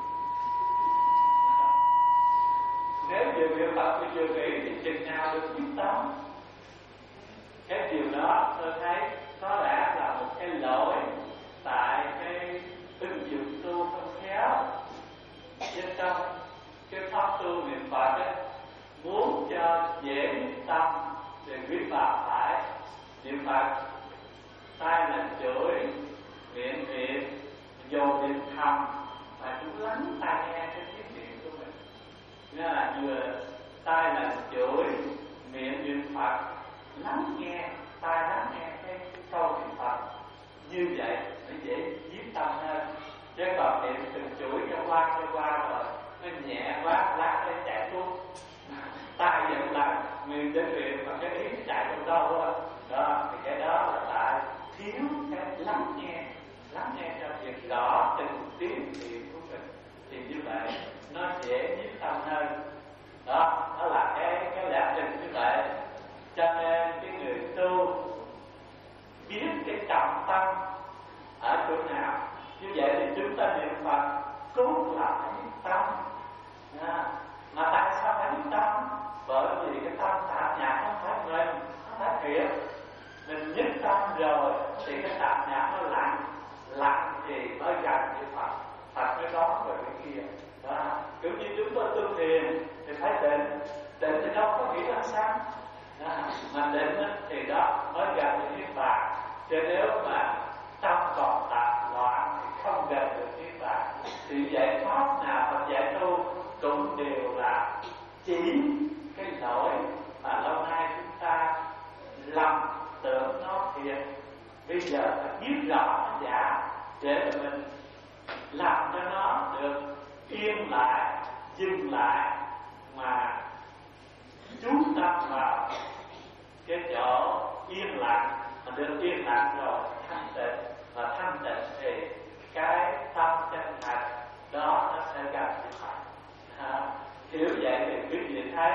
Nếu vừa niệm Phật thì vừa nghĩ thì chừng nào được quyết tâm? Cái điều đó tôi thấy có lẽ là một cái lỗi tại cái ứng dụng tu không khéo. Trên trong cái pháp tu niệm Phật ấy, muốn cho dễ nhất tâm thì quý bà phải niệm Phật, tai là chửi, miệng niệm, dồn niệm thầm, và cũng lắng tai nghe cái tiếng niệm của mình. Nghĩa là vừa tai là chửi, miệng niệm Phật, lắng nghe, tai lắng nghe cái câu niệm Phật. Như vậy nó dễ giết tâm hơn. Chứ còn niệm từng chuỗi cho qua cho qua rồi nó nhẹ quá, lát nó chạy xuống, tai vẫn là miệng đến miệng mà cái ý chạy trong đâu đó. Đó thì cái đó là tại thiếu cái lắng nghe, lắng nghe cho việc rõ từng tiếng niệm của mình, thì như vậy nó dễ giết tâm hơn. Đó, đó là cái cái lập trình như vậy. Cho nên cái người tu biết cái trọng tâm ở chỗ nào, như vậy thì chúng ta niệm Phật cốt là phải nhất tâm. À, mà tại sao phải nhất tâm? Bởi vì cái tâm tạp nhạc không phải mình, không phải thiệt. Mình nhất tâm rồi thì cái tạp nhạc nó lặng, lặng thì mới gần với Phật, Phật mới đón về cái kia. Đó, kiểu như chúng tôi tu thiền thì phải định, định thì đâu có nghĩ là sao? Đó, mà định thì đó mới gần với Niết Bàn. Chứ nếu mà tâm còn tạp loạn thì không gần được Niết Bàn. Thì giải pháp nào mà giải tu cũng đều là chỉ cái lỗi mà lâu nay chúng ta lầm tưởng nó thiệt. Bây giờ phải biết rõ nó giả để mình làm cho nó được yên lại, dừng lại, mà chú tâm vào cái chỗ yên lặng. Mà được yên lặng rồi thanh tịnh, và thanh tịnh thì cái tâm chân thành đó nó sẽ gặp được Phật. À, hiểu vậy thì quý vị thấy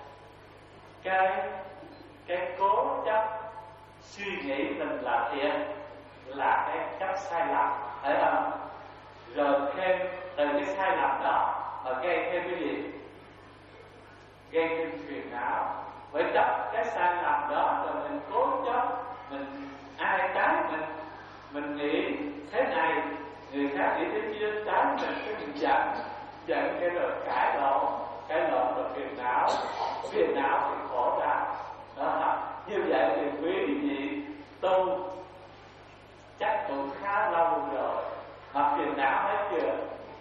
cái cái cố chấp suy nghĩ mình là thiện là cái chấp sai lầm, thấy không? Rồi thêm từ cái sai lầm đó mà gây thêm cái gì? Gây thêm phiền não. Với chấp cái sai lầm đó rồi mình cố chấp, mình ai trái mình, mình nghĩ thế này, người khác nghĩ thế kia, trái mình cái mình giận, giận cái rồi cãi lộn, cãi lộn rồi phiền não, phiền não thì khổ đau. Đó, như vậy thì quý vị tu chắc cũng khá lâu rồi mà phiền não hết chưa?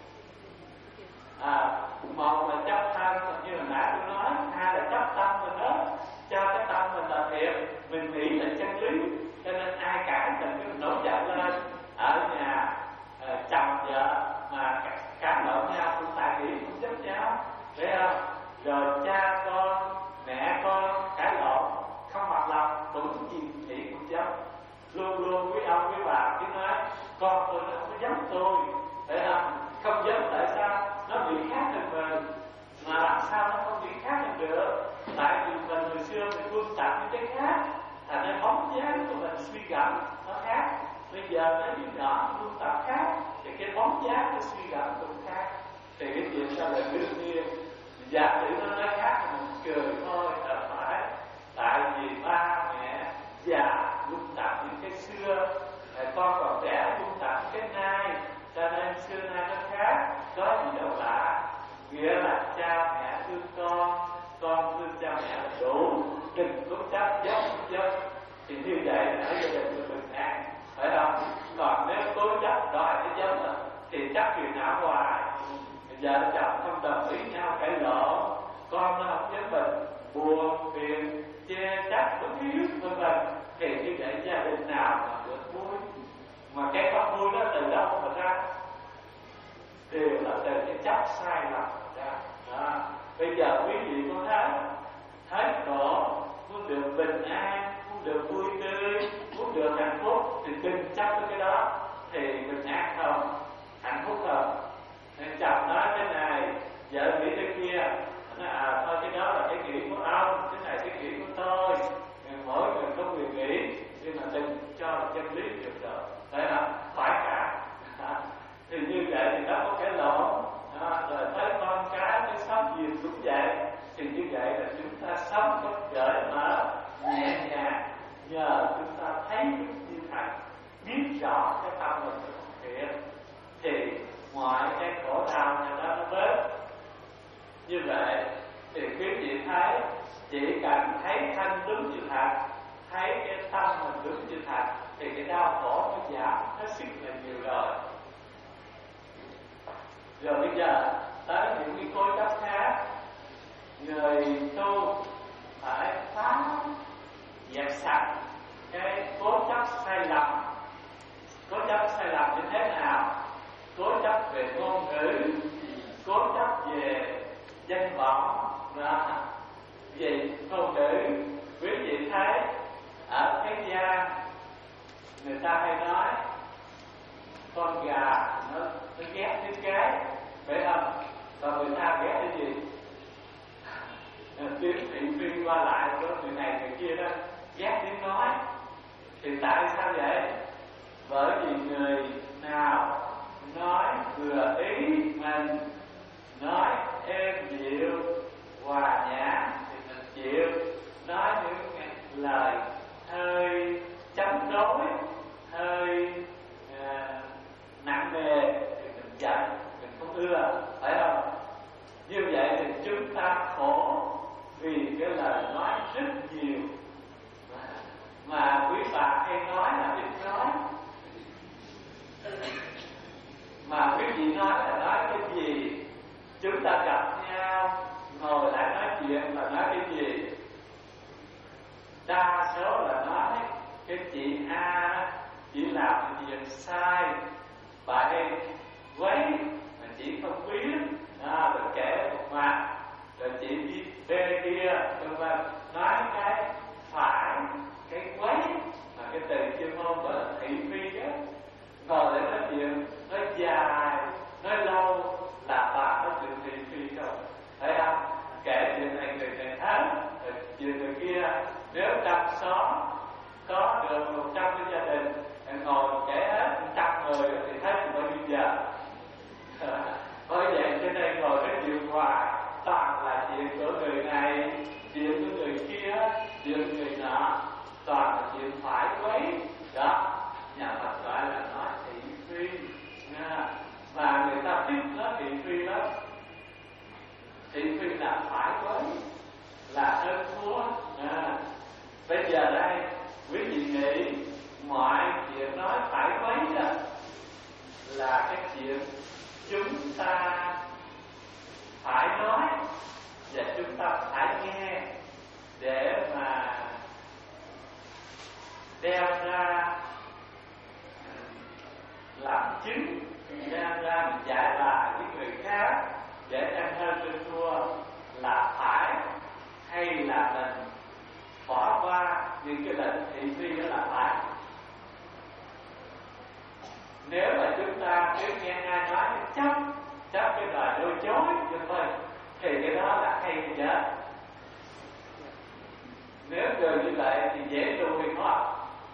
À, một là chấp thân như là nãy tôi nói, hai là chấp tâm mình đó, cho cái tâm mình là thiệt, mình nghĩ là chân lý, cho nên ai cãi mình cứ nổi giận lên. Ở nhà à, chồng vợ mà cãi lộn nhau cũng tại nghĩ cũng giúp nhau, thấy không? Rồi cha con, mẹ con cãi lộn không hoạt lòng cũng gì nghĩ cũng giống. Luôn luôn quý ông quý bà cứ nói con tôi nó không có giống tôi, thấy không? Không giống tại sao? Nó bị khác hơn mình. Mà làm sao nó không bị khác hơn được? Tại vì mình hồi xưa mình quân tập những cái khác, thành ra bóng dáng của mình suy gẫm nó khác. Bây giờ nó như nhỏ quân tập khác thì cái bóng dáng nó suy gẫm cũng khác. Thì cái chuyện sao là đương nhiên giả sử nó nói khác thì mình cười thôi là phải. Tại vì ba mẹ già quân tập những cái xưa, con còn trẻ quân tập cái nay, cho nên xưa nay nó khác, có gì đâu lạ. Nghĩa là cha mẹ thương con, con thương cha mẹ là đủ, đừng có chấp chấp chấp. Thì như vậy ở gia đình của bình an, phải không? Còn nếu cố chấp đòi cái giống là thì chấp phiền não hoài. Vợ chồng không đồng ý nhau cãi lộn, con nó không với mình, buồn phiền chê trách bất hiếu vân vân, thì như vậy gia đình nào mà được vui? Mà cái không vui đó từ đâu mà ra? Đều là từ cái chấp sai lầm ra. Đó. Bây giờ quý vị có thấy hết khổ, muốn được bình an, muốn được vui tươi, muốn được hạnh phúc thì đừng chấp cái đó. thì bình an không, hạnh phúc không? Nên chồng nói thế này, vợ nghĩ thế kia, nói à thôi cái đó là cái nghĩ của ông, cái này cái nghĩ của tôi, mỗi người có quyền nghĩ, nhưng mà đừng cho là chân lý được rồi, phải không? Phải cả. Thì như vậy thì nó có cái lộn, à, rồi thấy con cái cái sống gì cũng vậy, thì như vậy là chúng ta sống có cởi mở nhẹ nhàng, nhờ chúng ta thấy đức như thật, biết rõ cái tâm mình của con thiện, thì mọi cái khổ đau này đó nó bớt. Như vậy thì quý vị thấy, chỉ cần thấy thanh đúng như thật, thấy cái tâm mình đúng như thật, thì cái đau khổ nó giảm hết sức là nhiều rồi. Rồi bây giờ tới những cái khối chấp khác, người tu phải phá dẹp sạch cái cố chấp sai lầm. Cố chấp sai lầm như thế nào? Cố chấp về ngôn ngữ, cố chấp về danh vọng, về ngôn ngữ. Quý vị thấy ở thế gian người ta hay nói con gà nó, nó ghét tiếng cái, phải không? Còn người ta ghét cái gì? Tiếng thị phi qua lại của người này người kia đó, ghét tiếng nói. Thì tại sao vậy? Bởi vì người nào nói vừa ý mình, nói êm dịu, hòa nhã thì mình chịu, nói những lời hơi chống đối, hơi à, nặng nề thì mình giận, mình không ưa, phải không? Như vậy thì chúng ta khổ vì cái lời nói rất nhiều, mà quý bà hay nói là ít nói, mà quý vị nói là nói cái gì? Chúng ta gặp nhau ngồi lại nói chuyện là nói cái gì? Đa số là nói cái chị A chỉ làm cái việc sai, bà ấy quấy mà chị không biết, à, rồi kể một mặt, rồi chị biết B kia, vân vân, nói cái phải, cái quấy, mà cái từ chuyên môn gọi là thị phi á. Ngồi để nói chuyện, nói dài, nói lâu là bà nói chuyện thị phi rồi, thấy không? Kể chuyện này người này hết, rồi chuyện người kia. Nếu trong xóm có được một trăm cái gia đình, ngồi kể hết một trăm người thì thấy thì bao nhiêu giờ? Bởi vậy trên đây ngồi rất nhiều hoài, toàn là chuyện của người này, chuyện của người kia, chuyện của người nọ, toàn là chuyện phải quấy đó. Nhà Phật gọi là nói thị phi, và người ta thích nói thị phi lắm. Thị phi là phải quấy, là hơn thua. À, bây giờ đây quý vị nghĩ mọi chuyện nói phải quấy đó là cái chuyện chúng ta phải nói và chúng ta phải nghe để mà đem ra làm chứng, đem ra mình giải bài với người khác để ăn hơn trên thua là phải, hay là mình bỏ qua những cái lệnh thị phi đó là phải. Nếu mà chúng ta nếu nghe ai nói chấp chấp cái lời đôi chối như thôi thì cái đó là hay gì đó. Nếu người như vậy thì dễ tu hay khó?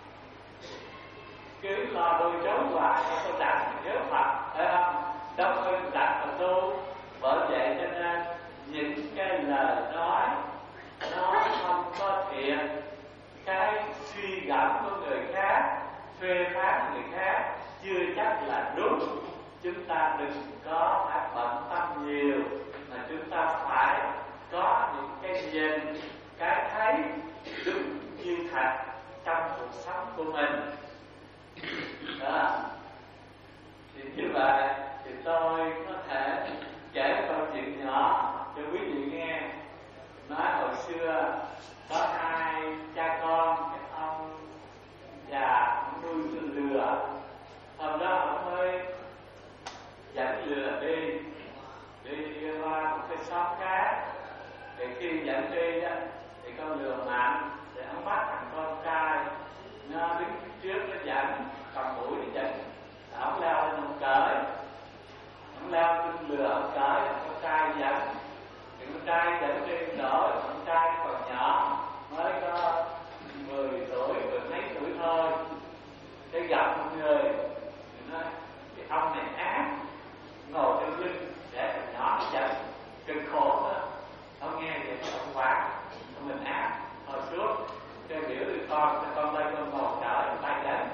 Cứ lo đôi chối hoài nó có rảnh thì nhớ Phật, phải không? Đông hơn rảnh mà tu. Bởi vậy cho nên những cái lời nói nó không có thiện, cái suy gẫm của người khác, phê phán người khác chưa chắc là đúng. Chúng ta đừng có phải bận tâm nhiều, mà chúng ta phải có những cái nhìn, cái thấy đúng như thật trong cuộc sống của mình. Đó. Thì như vậy thì tôi có thể kể câu chuyện nhỏ cho quý vị nghe. Nói hồi xưa có hai cha con, cái ông già nuôi lừa. Hôm đó ông mới dẫn lừa đi đi qua một cái xóm khác. Thì khi dẫn đi đó thì con lừa mạnh, thì ông bắt thằng con trai nó đứng trước nó dẫn, cầm mũi nó dẫn Ông leo lên ông cởi, ông leo trên lừa ông cởi, ông con trai dẫn, thì con trai dẫn đi đỡ, con trai còn nhỏ mới có mười tuổi, mười mấy tuổi thôi. Cái gặp một người thì nói cái ông này ác, ngồi trên lưng để thằng nhỏ nó dẫn, cực khổ đó. Ông nghe vậy ông quát, ông mình ác, hồi xuống cái biểu đi con, con đây con ngồi cởi, tay dẫn.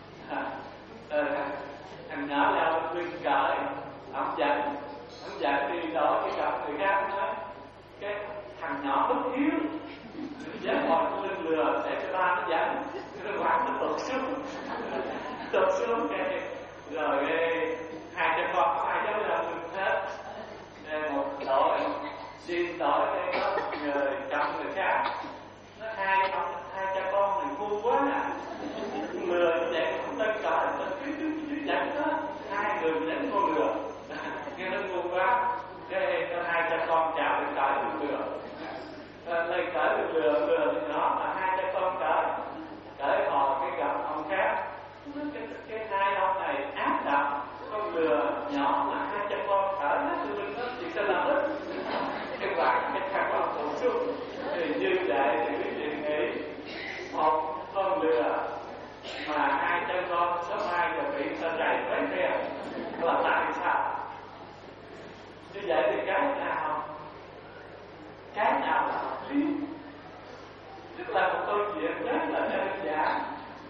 Ờ, thằng nhỏ leo lên lưng cởi, ông dẫn, ông dẫn đi đó cái gặp người khác nói cái thằng nhỏ bất hiếu, dám ngồi trên lưng lừa để cho ba nó dẫn, nó quát nó tụt xuống, tụt xuống cái rồi cái hai cha con có hai cháu leo lưng hết, một đội đi đội cái có một người chồng người khác, nó hai ông hai cha con này ngu quá à, lừa như vậy không tên cởi, tên cứ cứ cứ dẫn đó, hai người dẫn con lừa, nghe nó ngu quá, cái hai cha con chào lên cởi được lừa, lên cởi được lừa lừa thì nó mà hai cha con cởi, cởi hồi cái gặp ông khác, cái cái hai ông này ác độc, con lừa nhỏ mà hai cha con cởi hết từ lưng nó thì sao làm hết, cái bạn cái thằng con tụt xuống, thì như vậy thì quý vị nghĩ một con lừa mà hai cha con sớm mai giờ bị ta rầy mấy kìa là tại sao? Như vậy thì cái nào cái nào là hợp lý? Tức là một câu chuyện rất là đơn giản,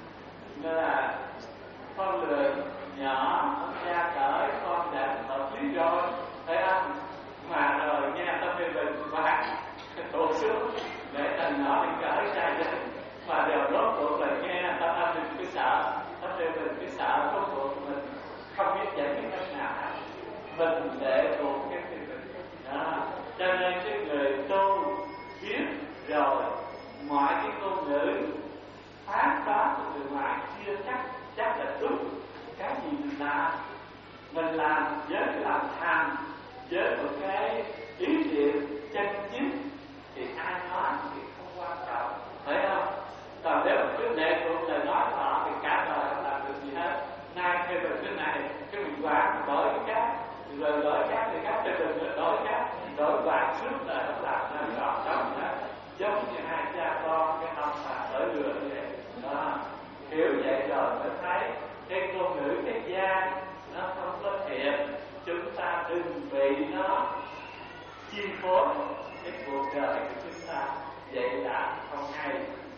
là con lừa nhỏ con cha cởi con đã hợp lý rồi, phải không? Mà rồi nghe tâm phê bình và tụt xuống để thằng nhỏ đi cởi cha lên, mà đều rốt cuộc là nghe tâm tâm mình cứ sợ, tâm phê bình cứ sợ rốt cuộc mình không biết giải quyết cách nào hết, mình để thuộc cái phê bình đó. Cho nên cái người tu biết rồi mọi cái ngôn ngữ phán đoán của người ngoài chưa chắc chắc là đúng cái gì mình làm, mình làm với cái làm thành, với một cái ý niệm chân chính thì ai nói thì không quan trọng, phải không? Còn nếu mình cứ lệ thuộc lời nói của họ thì cả đời không làm được gì hết. Nay phê bình cái này, cái mình quản mình đổi cái khác, rồi đổi khác thì khác phê bình nữa đổi khác, đổi hoài suốt đời không làm ra trọn trống nữa. Giống như hai cha con cái ông mà tới lừa như vậy đó, hiểu vậy rồi mới thấy cái ngôn ngữ cái gian nó không có thiện, chúng ta đừng bị nó chi phối cái cuộc đời của chúng ta, vậy là không hay.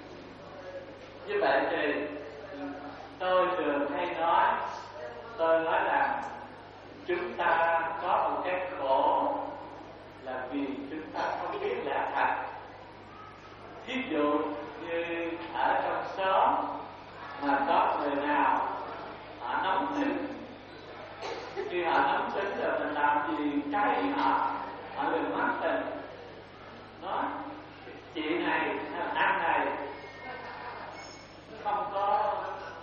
Như vậy thì tôi thường hay nói, tôi nói rằng chúng ta có một cái khổ là vì chúng ta không biết lẽ thật. Ví dụ như ở trong xóm mà có người nào họ nóng tính, khi họ nóng tính rồi mình làm gì cái họ, họ đừng mắc mình, nói chị này anh này không có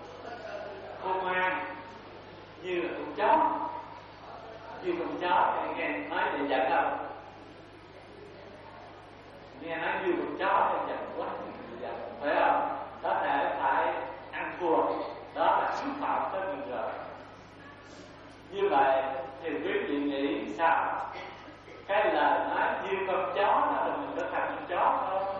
khôn ngoan như là con chó, như con chó thì nghe nói vậy giận không? Nghe nói như con chó thì giận quá, giận phải không? Có thể phải ăn thua, đó là xúc phạm tới mình rồi. Như vậy thì quý vị nghĩ sao? Cái lời nói như con chó đó là mình có thành con chó không?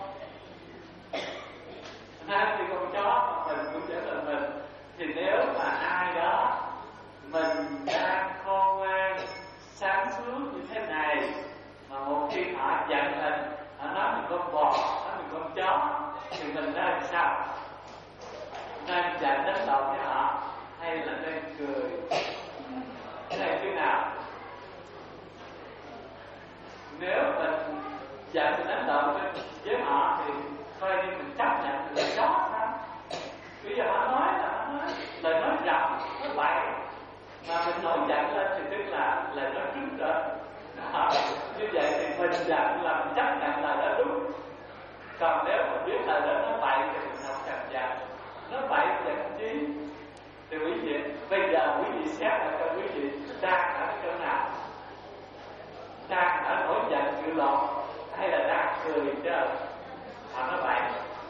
Nói như con chó mình cũng trở thành mình. Thì nếu mà ai đó mình đang khôn ngoan sáng suốt như thế này, mà một khi họ giận mình, họ nói mình con bò, nói mình con chó, thì mình ra làm sao? Nên giận đánh đầu với họ hay là nên cười? Cái này thế nào? Nếu mình giận mình đánh đầu với họ thì coi như mình chấp nhận mình là chó thôi. Bây giờ họ nói là họ nói lời nói rộng, nói bậy, mà mình nổi giận lên thì tức là lời nói trúng rồi. Đó. Như vậy thì mình giận là mình chấp nhận lời đó đúng. Còn nếu mà biết lời đó nói bậy thì mình không cần giận. Nói bậy giận chi? Thì quý vị, bây giờ quý vị xét lại coi quý vị đang ở chỗ nào? Đang ở nổi giận chịu lộn hay là đang cười chứ? Họ nói bậy.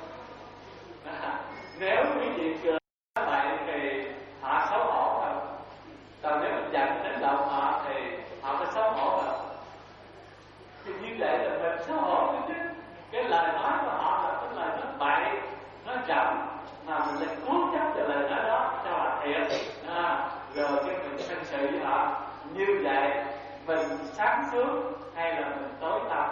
Nếu quý vị cười nói bậy thì họ xấu hổ không? xấu hổ chứ. Cái lời nói của họ là cái lời nói bậy, nói rộng, mà mình lại cố chấp cho lời nói đó cho là thiệt. À, rồi cái mình phân xử với họ. Như vậy mình sáng suốt hay là mình tối tăm?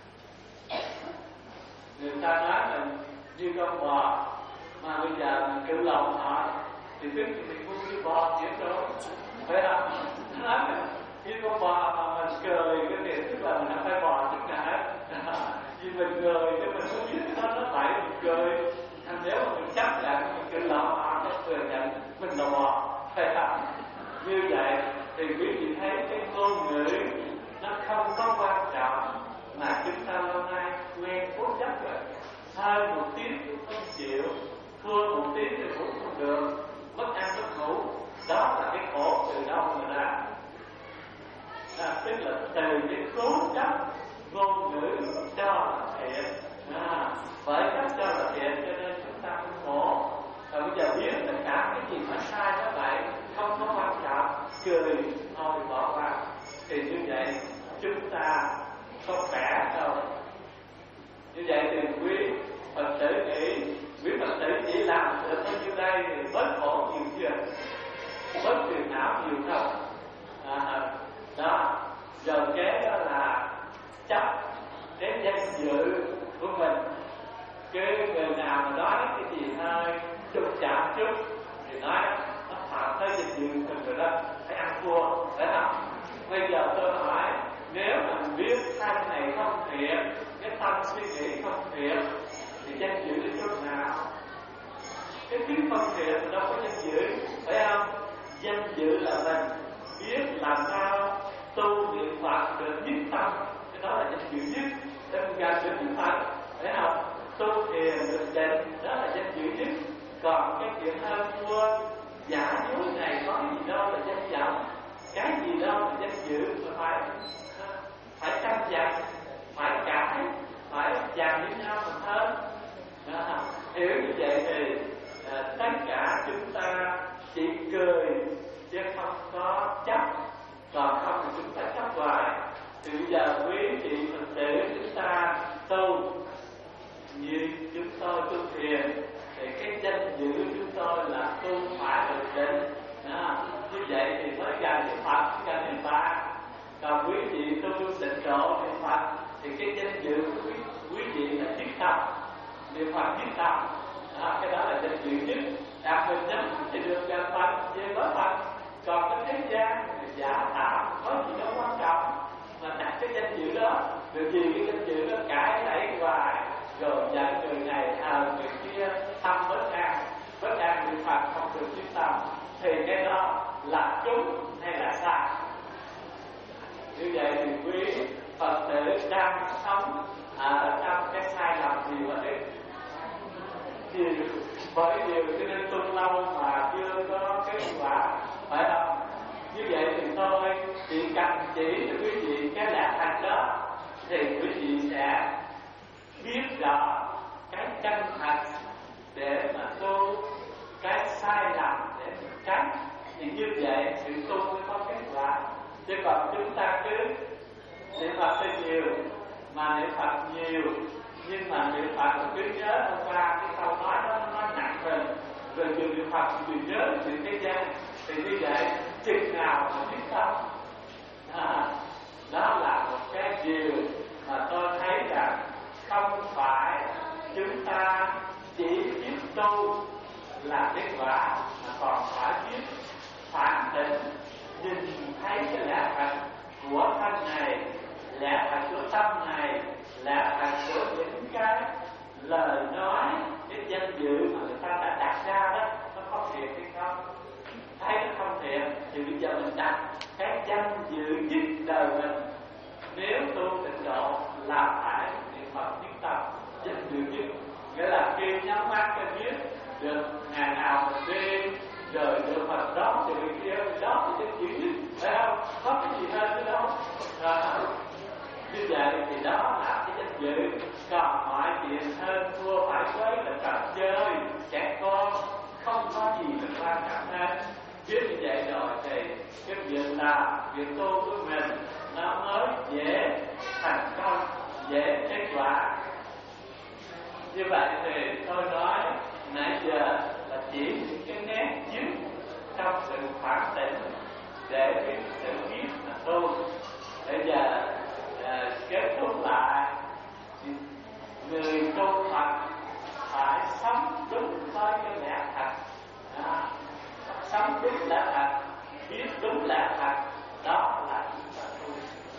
Người ta nói mình như con bò, mà bây giờ mình cự lòng họ thì tức thì mình muốn như bò thiệt rồi, phải không? Nó nói mình như con bò mà mình cười cái thì tức là mình không phải bò tất cả. Vì mình cười chứ mình không biết nó nó bậy mình cười. Nếu mà mình chấp nhận mình cự lòng họ nó thừa nhận mình là bò, phải không? Như vậy thì quý vị thấy cái ngôn ngữ nó không có quan trọng, mà chúng ta lâu nay quen cố chấp rồi. Hơn một tiếng cũng không chịu, thua một tiếng thì cũng không được, mất ăn mất ngủ. Đó là cái khổ từ đâu mà ra? À, tức là từ cái cố chấp ngôn ngữ cho là thiện. À, bởi chấp cho là thiện cho nên chúng ta cũng khổ. Và bây giờ biết tất cả cái gì nó sai nó vậy không có quan trọng, cười thôi bỏ qua, thì như vậy chúng ta không khỏe đâu. Như vậy thì quý Phật tử nghĩ quý Phật tử chỉ làm được bao nhiêu đây thì bớt khổ nhiều chưa, bớt phiền não nhiều không? À, đó. Rồi kế đó là chấp đến danh dự của mình. Cái người nào mà nói cái gì hơi trục chạm chút thì nói nó phạm tới danh dự mình rồi đó, phải ăn thua, phải không? Bây giờ tôi hỏi, nếu mình biết thân này không thiện, cái tâm suy nghĩ không thiện, thì danh dự đến chỗ nào? Cái tiếng không thiện đâu có danh dự, phải không? Danh dự là mình biết làm sao tu niệm Phật được nhất tâm, cái đó là danh dự nhất. Để mình gặp được nhất Phật, phải không? Tu thiền được định, đó là danh dự nhất. Còn cái chuyện hơn thua giả dối này có gì đâu là danh vọng, cái gì đâu là danh dự, mà phải phải tranh giành, phải cãi, phải giành với nhau mình hơn. Đó. Hiểu như vậy thì à, tất cả chúng ta chỉ cười chứ không có chấp, còn không thì chúng ta chấp hoài. Thì bây giờ quý chị Phật tử chúng ta tu như chúng tôi tu thiền thì cái danh dự chúng tôi là tu phải được định. À, như vậy thì mới gần với Phật, gần với Phật. Còn quý vị tu tịnh độ niệm Phật thì cái danh dự của quý, quý vị là nhất tâm, niệm Phật nhất tâm. À, cái đó là danh dự nhất. Đạt mình nhắm thì được gần Phật, về với Phật. Còn cái thế gian giả tạo có gì đâu quan trọng, mà đặt cái danh dự đó, được gì cái danh dự đó cãi lại hoài, rồi dạy người này thờ người kia, tâm bất an, bất an niệm Phật không được chuyên tâm, thì cái đó là đúng hay là sai? Như vậy thì quý Phật tử đang sống ở trong cái sai lầm nhiều và ít. Thì bởi điều cho nên tu lâu mà chưa có kết quả, phải không? Như vậy thì tôi chỉ cần chỉ cho quý vị cái lẽ thật đó, thì quý vị sẽ biết rõ cái chân thật để mà tu, cái sai lầm để mình tránh. Thì như vậy sự tu mới có kết quả. Chứ còn chúng ta cứ niệm Phật hơi nhiều, mà niệm Phật nhiều nhưng mà niệm Phật cứ nhớ hôm qua cái câu nói đó nó nặng mình, rồi vừa niệm Phật vừa nhớ chuyện thế gian, thì như vậy chừng nào mà biết tâm. À, đó là một cái điều mà tôi thấy rằng không phải chúng ta chỉ biết tu là kết quả, mà còn phải biết phản tỉnh, nhìn thấy cái lẽ thật của thân này, lẽ thật của tâm này, lẽ thật của những cái lời nói, cái danh dự mà người ta đã đặt ra đó, nó có thiệt hay không? Thấy nó không thiệt thì bây giờ mình đặt cái danh dự nhất đời mình. Nếu tu tịnh độ là phải niệm Phật nhất tâm, danh dự nhất, nghĩa là khi nhắm mắt cho biết được ngày nào mình đi, rồi được Phật đó thì người kia đó thì danh dự nhất, phải không? Có cái gì hơn nữa đâu. À, như vậy thì đó là cái danh dự. Còn mọi chuyện hơn thua phải quấy là trò chơi trẻ con, không có gì là quan trọng hết. Biết như vậy rồi thì cái việc làm, việc tu của mình nó mới dễ thành công, dễ kết quả. Như vậy thì tôi nói nãy giờ là chỉ những cái nét dứt trong sự phản tỉnh để biết sự biết là tu. Bây giờ à, kết thúc lại, người tu Phật phải sống đúng với cái lẽ thật, à, sống đúng lẽ thật, biết đúng lẽ thật, đó là chúng ta tu.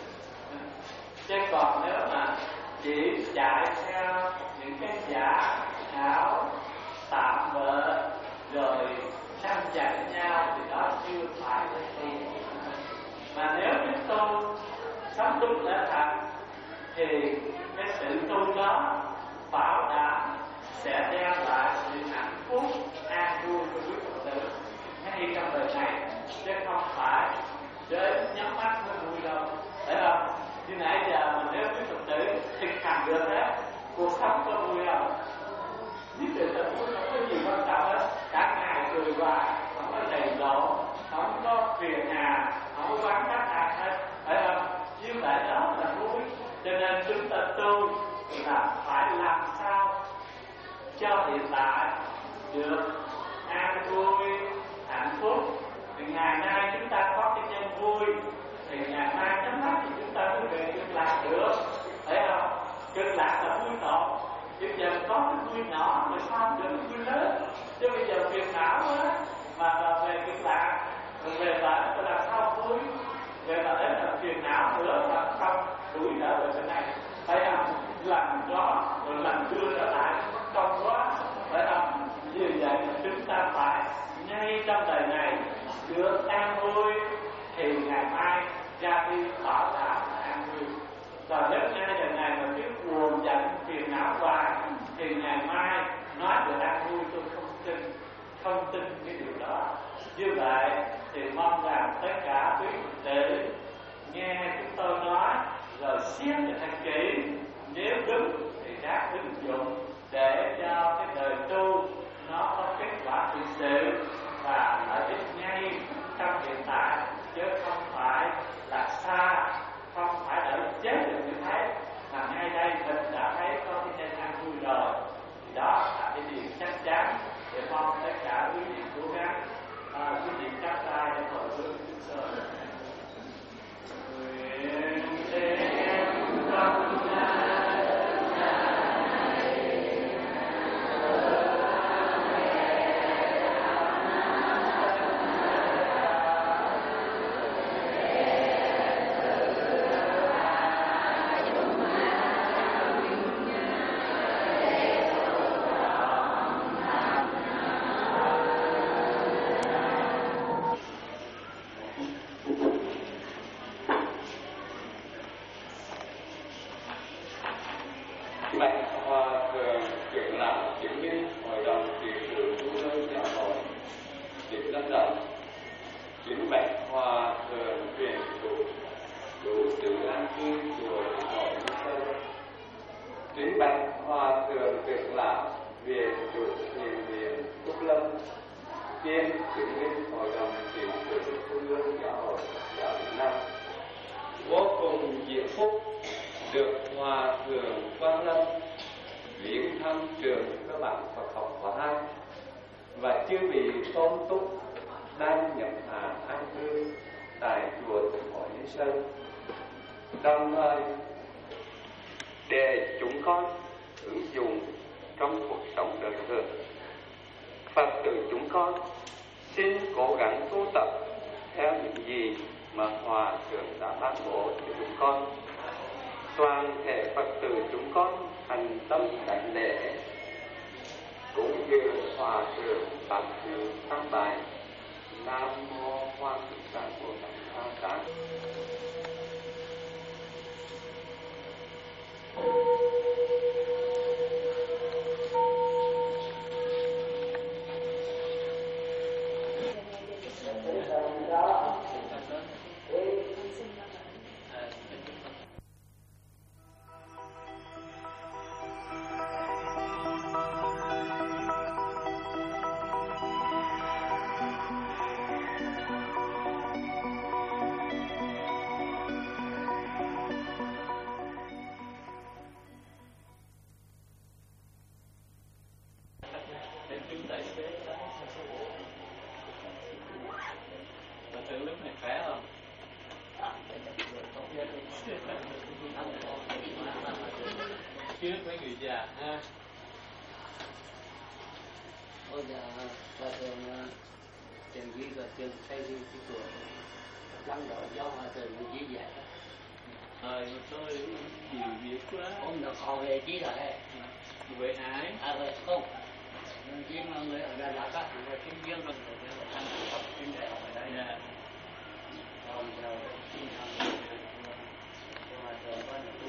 Chứ còn nếu mà chỉ chạy theo những cái giả ảo tạm bợ rồi săn chạy nhau thì đó chưa phải là tu. Mà nếu biết tu sống đúng lẽ thật thì cái sự tu đó bảo đảm sẽ đem lại sự hạnh phúc an vui của quý Phật tử ngay trong đời này, chứ không phải đến nhắm mắt mới vui đâu, phải không? Như nãy giờ mà nếu quý Phật tử thực hành được hết, cuộc sống có vui không? Nhất định là vui, không có gì quan trọng hết. Cả ngày cười hoài, không có đầy lộ, không có phiền hà, không có quán trách ai hết, phải không? Như vậy đó là vui. Cho nên chúng ta tu là phải làm sao cho hiện tại được an vui, hạnh phúc. Thì ngày nay chúng ta có cái nhân vui, thì ngày mai nhắm mắt thì chúng ta mới về cực lạc được, phải không? Cực lạc là vui tội. Bây giờ có cái vui nhỏ mà sao được cái vui lớn? Chứ bây giờ phiền não quá mà là về cực lạc, rồi về lại tôi làm sao vui? Về là đến là phiền não nữa là không đuổi trở về cái này, phải không? Làm đó rồi làm đưa trở lại không quá, phải không? Vì vậy mà chúng ta phải ngay trong đời này được an vui thì ngày mai ra đi bảo đảm là an vui. Và nếu ngay đời này mà cứ buồn giận phiền não hoài thì ngày mai nói được an vui tôi không tin, không tin cái điều đó. Như vậy thì mong rằng tất cả quý Phật tử nghe chúng tôi nói rồi xét cho thật kỹ, nếu đúng thì ráng ứng dụng để cho cái đời tu nó có kết quả thực sự và lợi ích ngay trong hiện tại, chứ không phải là xa, không phải đợi chết được như thế, mà ngay đây mình đã thấy có cái chân an vui rồi. Thì đó là cái điều chắc chắn để mong tất cả quý vị cố gắng, à, quý vị chắp tay để hồi hướng chúng tôi. Nguyện đem tâm đồng thời để chúng con ứng dụng trong cuộc sống đời thường. Phật tử chúng con xin cố gắng tu tập theo những gì mà Hòa Thượng đã ban bố cho chúng con. Toàn thể Phật tử chúng con thành tâm đảnh lễ cũng như Hòa Thượng Bạch Sư tham bài. Nam mô Hoa Thượng Đản Bồ Tát Tha Tát. thử lúc này khỏe không? Trước với người già ha. Bây giờ ta thường trường ghi và trường xây đi cái tuổi lắng độ do hòa thượng như dễ dàng. Thời mà tôi nhiều việc quá. Hôm được họ về chí rồi hay? Về ai? À về không. Chỉ mà người ở Đà Lạt á, người kiếm dương rồi, người ăn học trên đại học ở đây. Dạ. Còn giờ xin học hòa thượng có được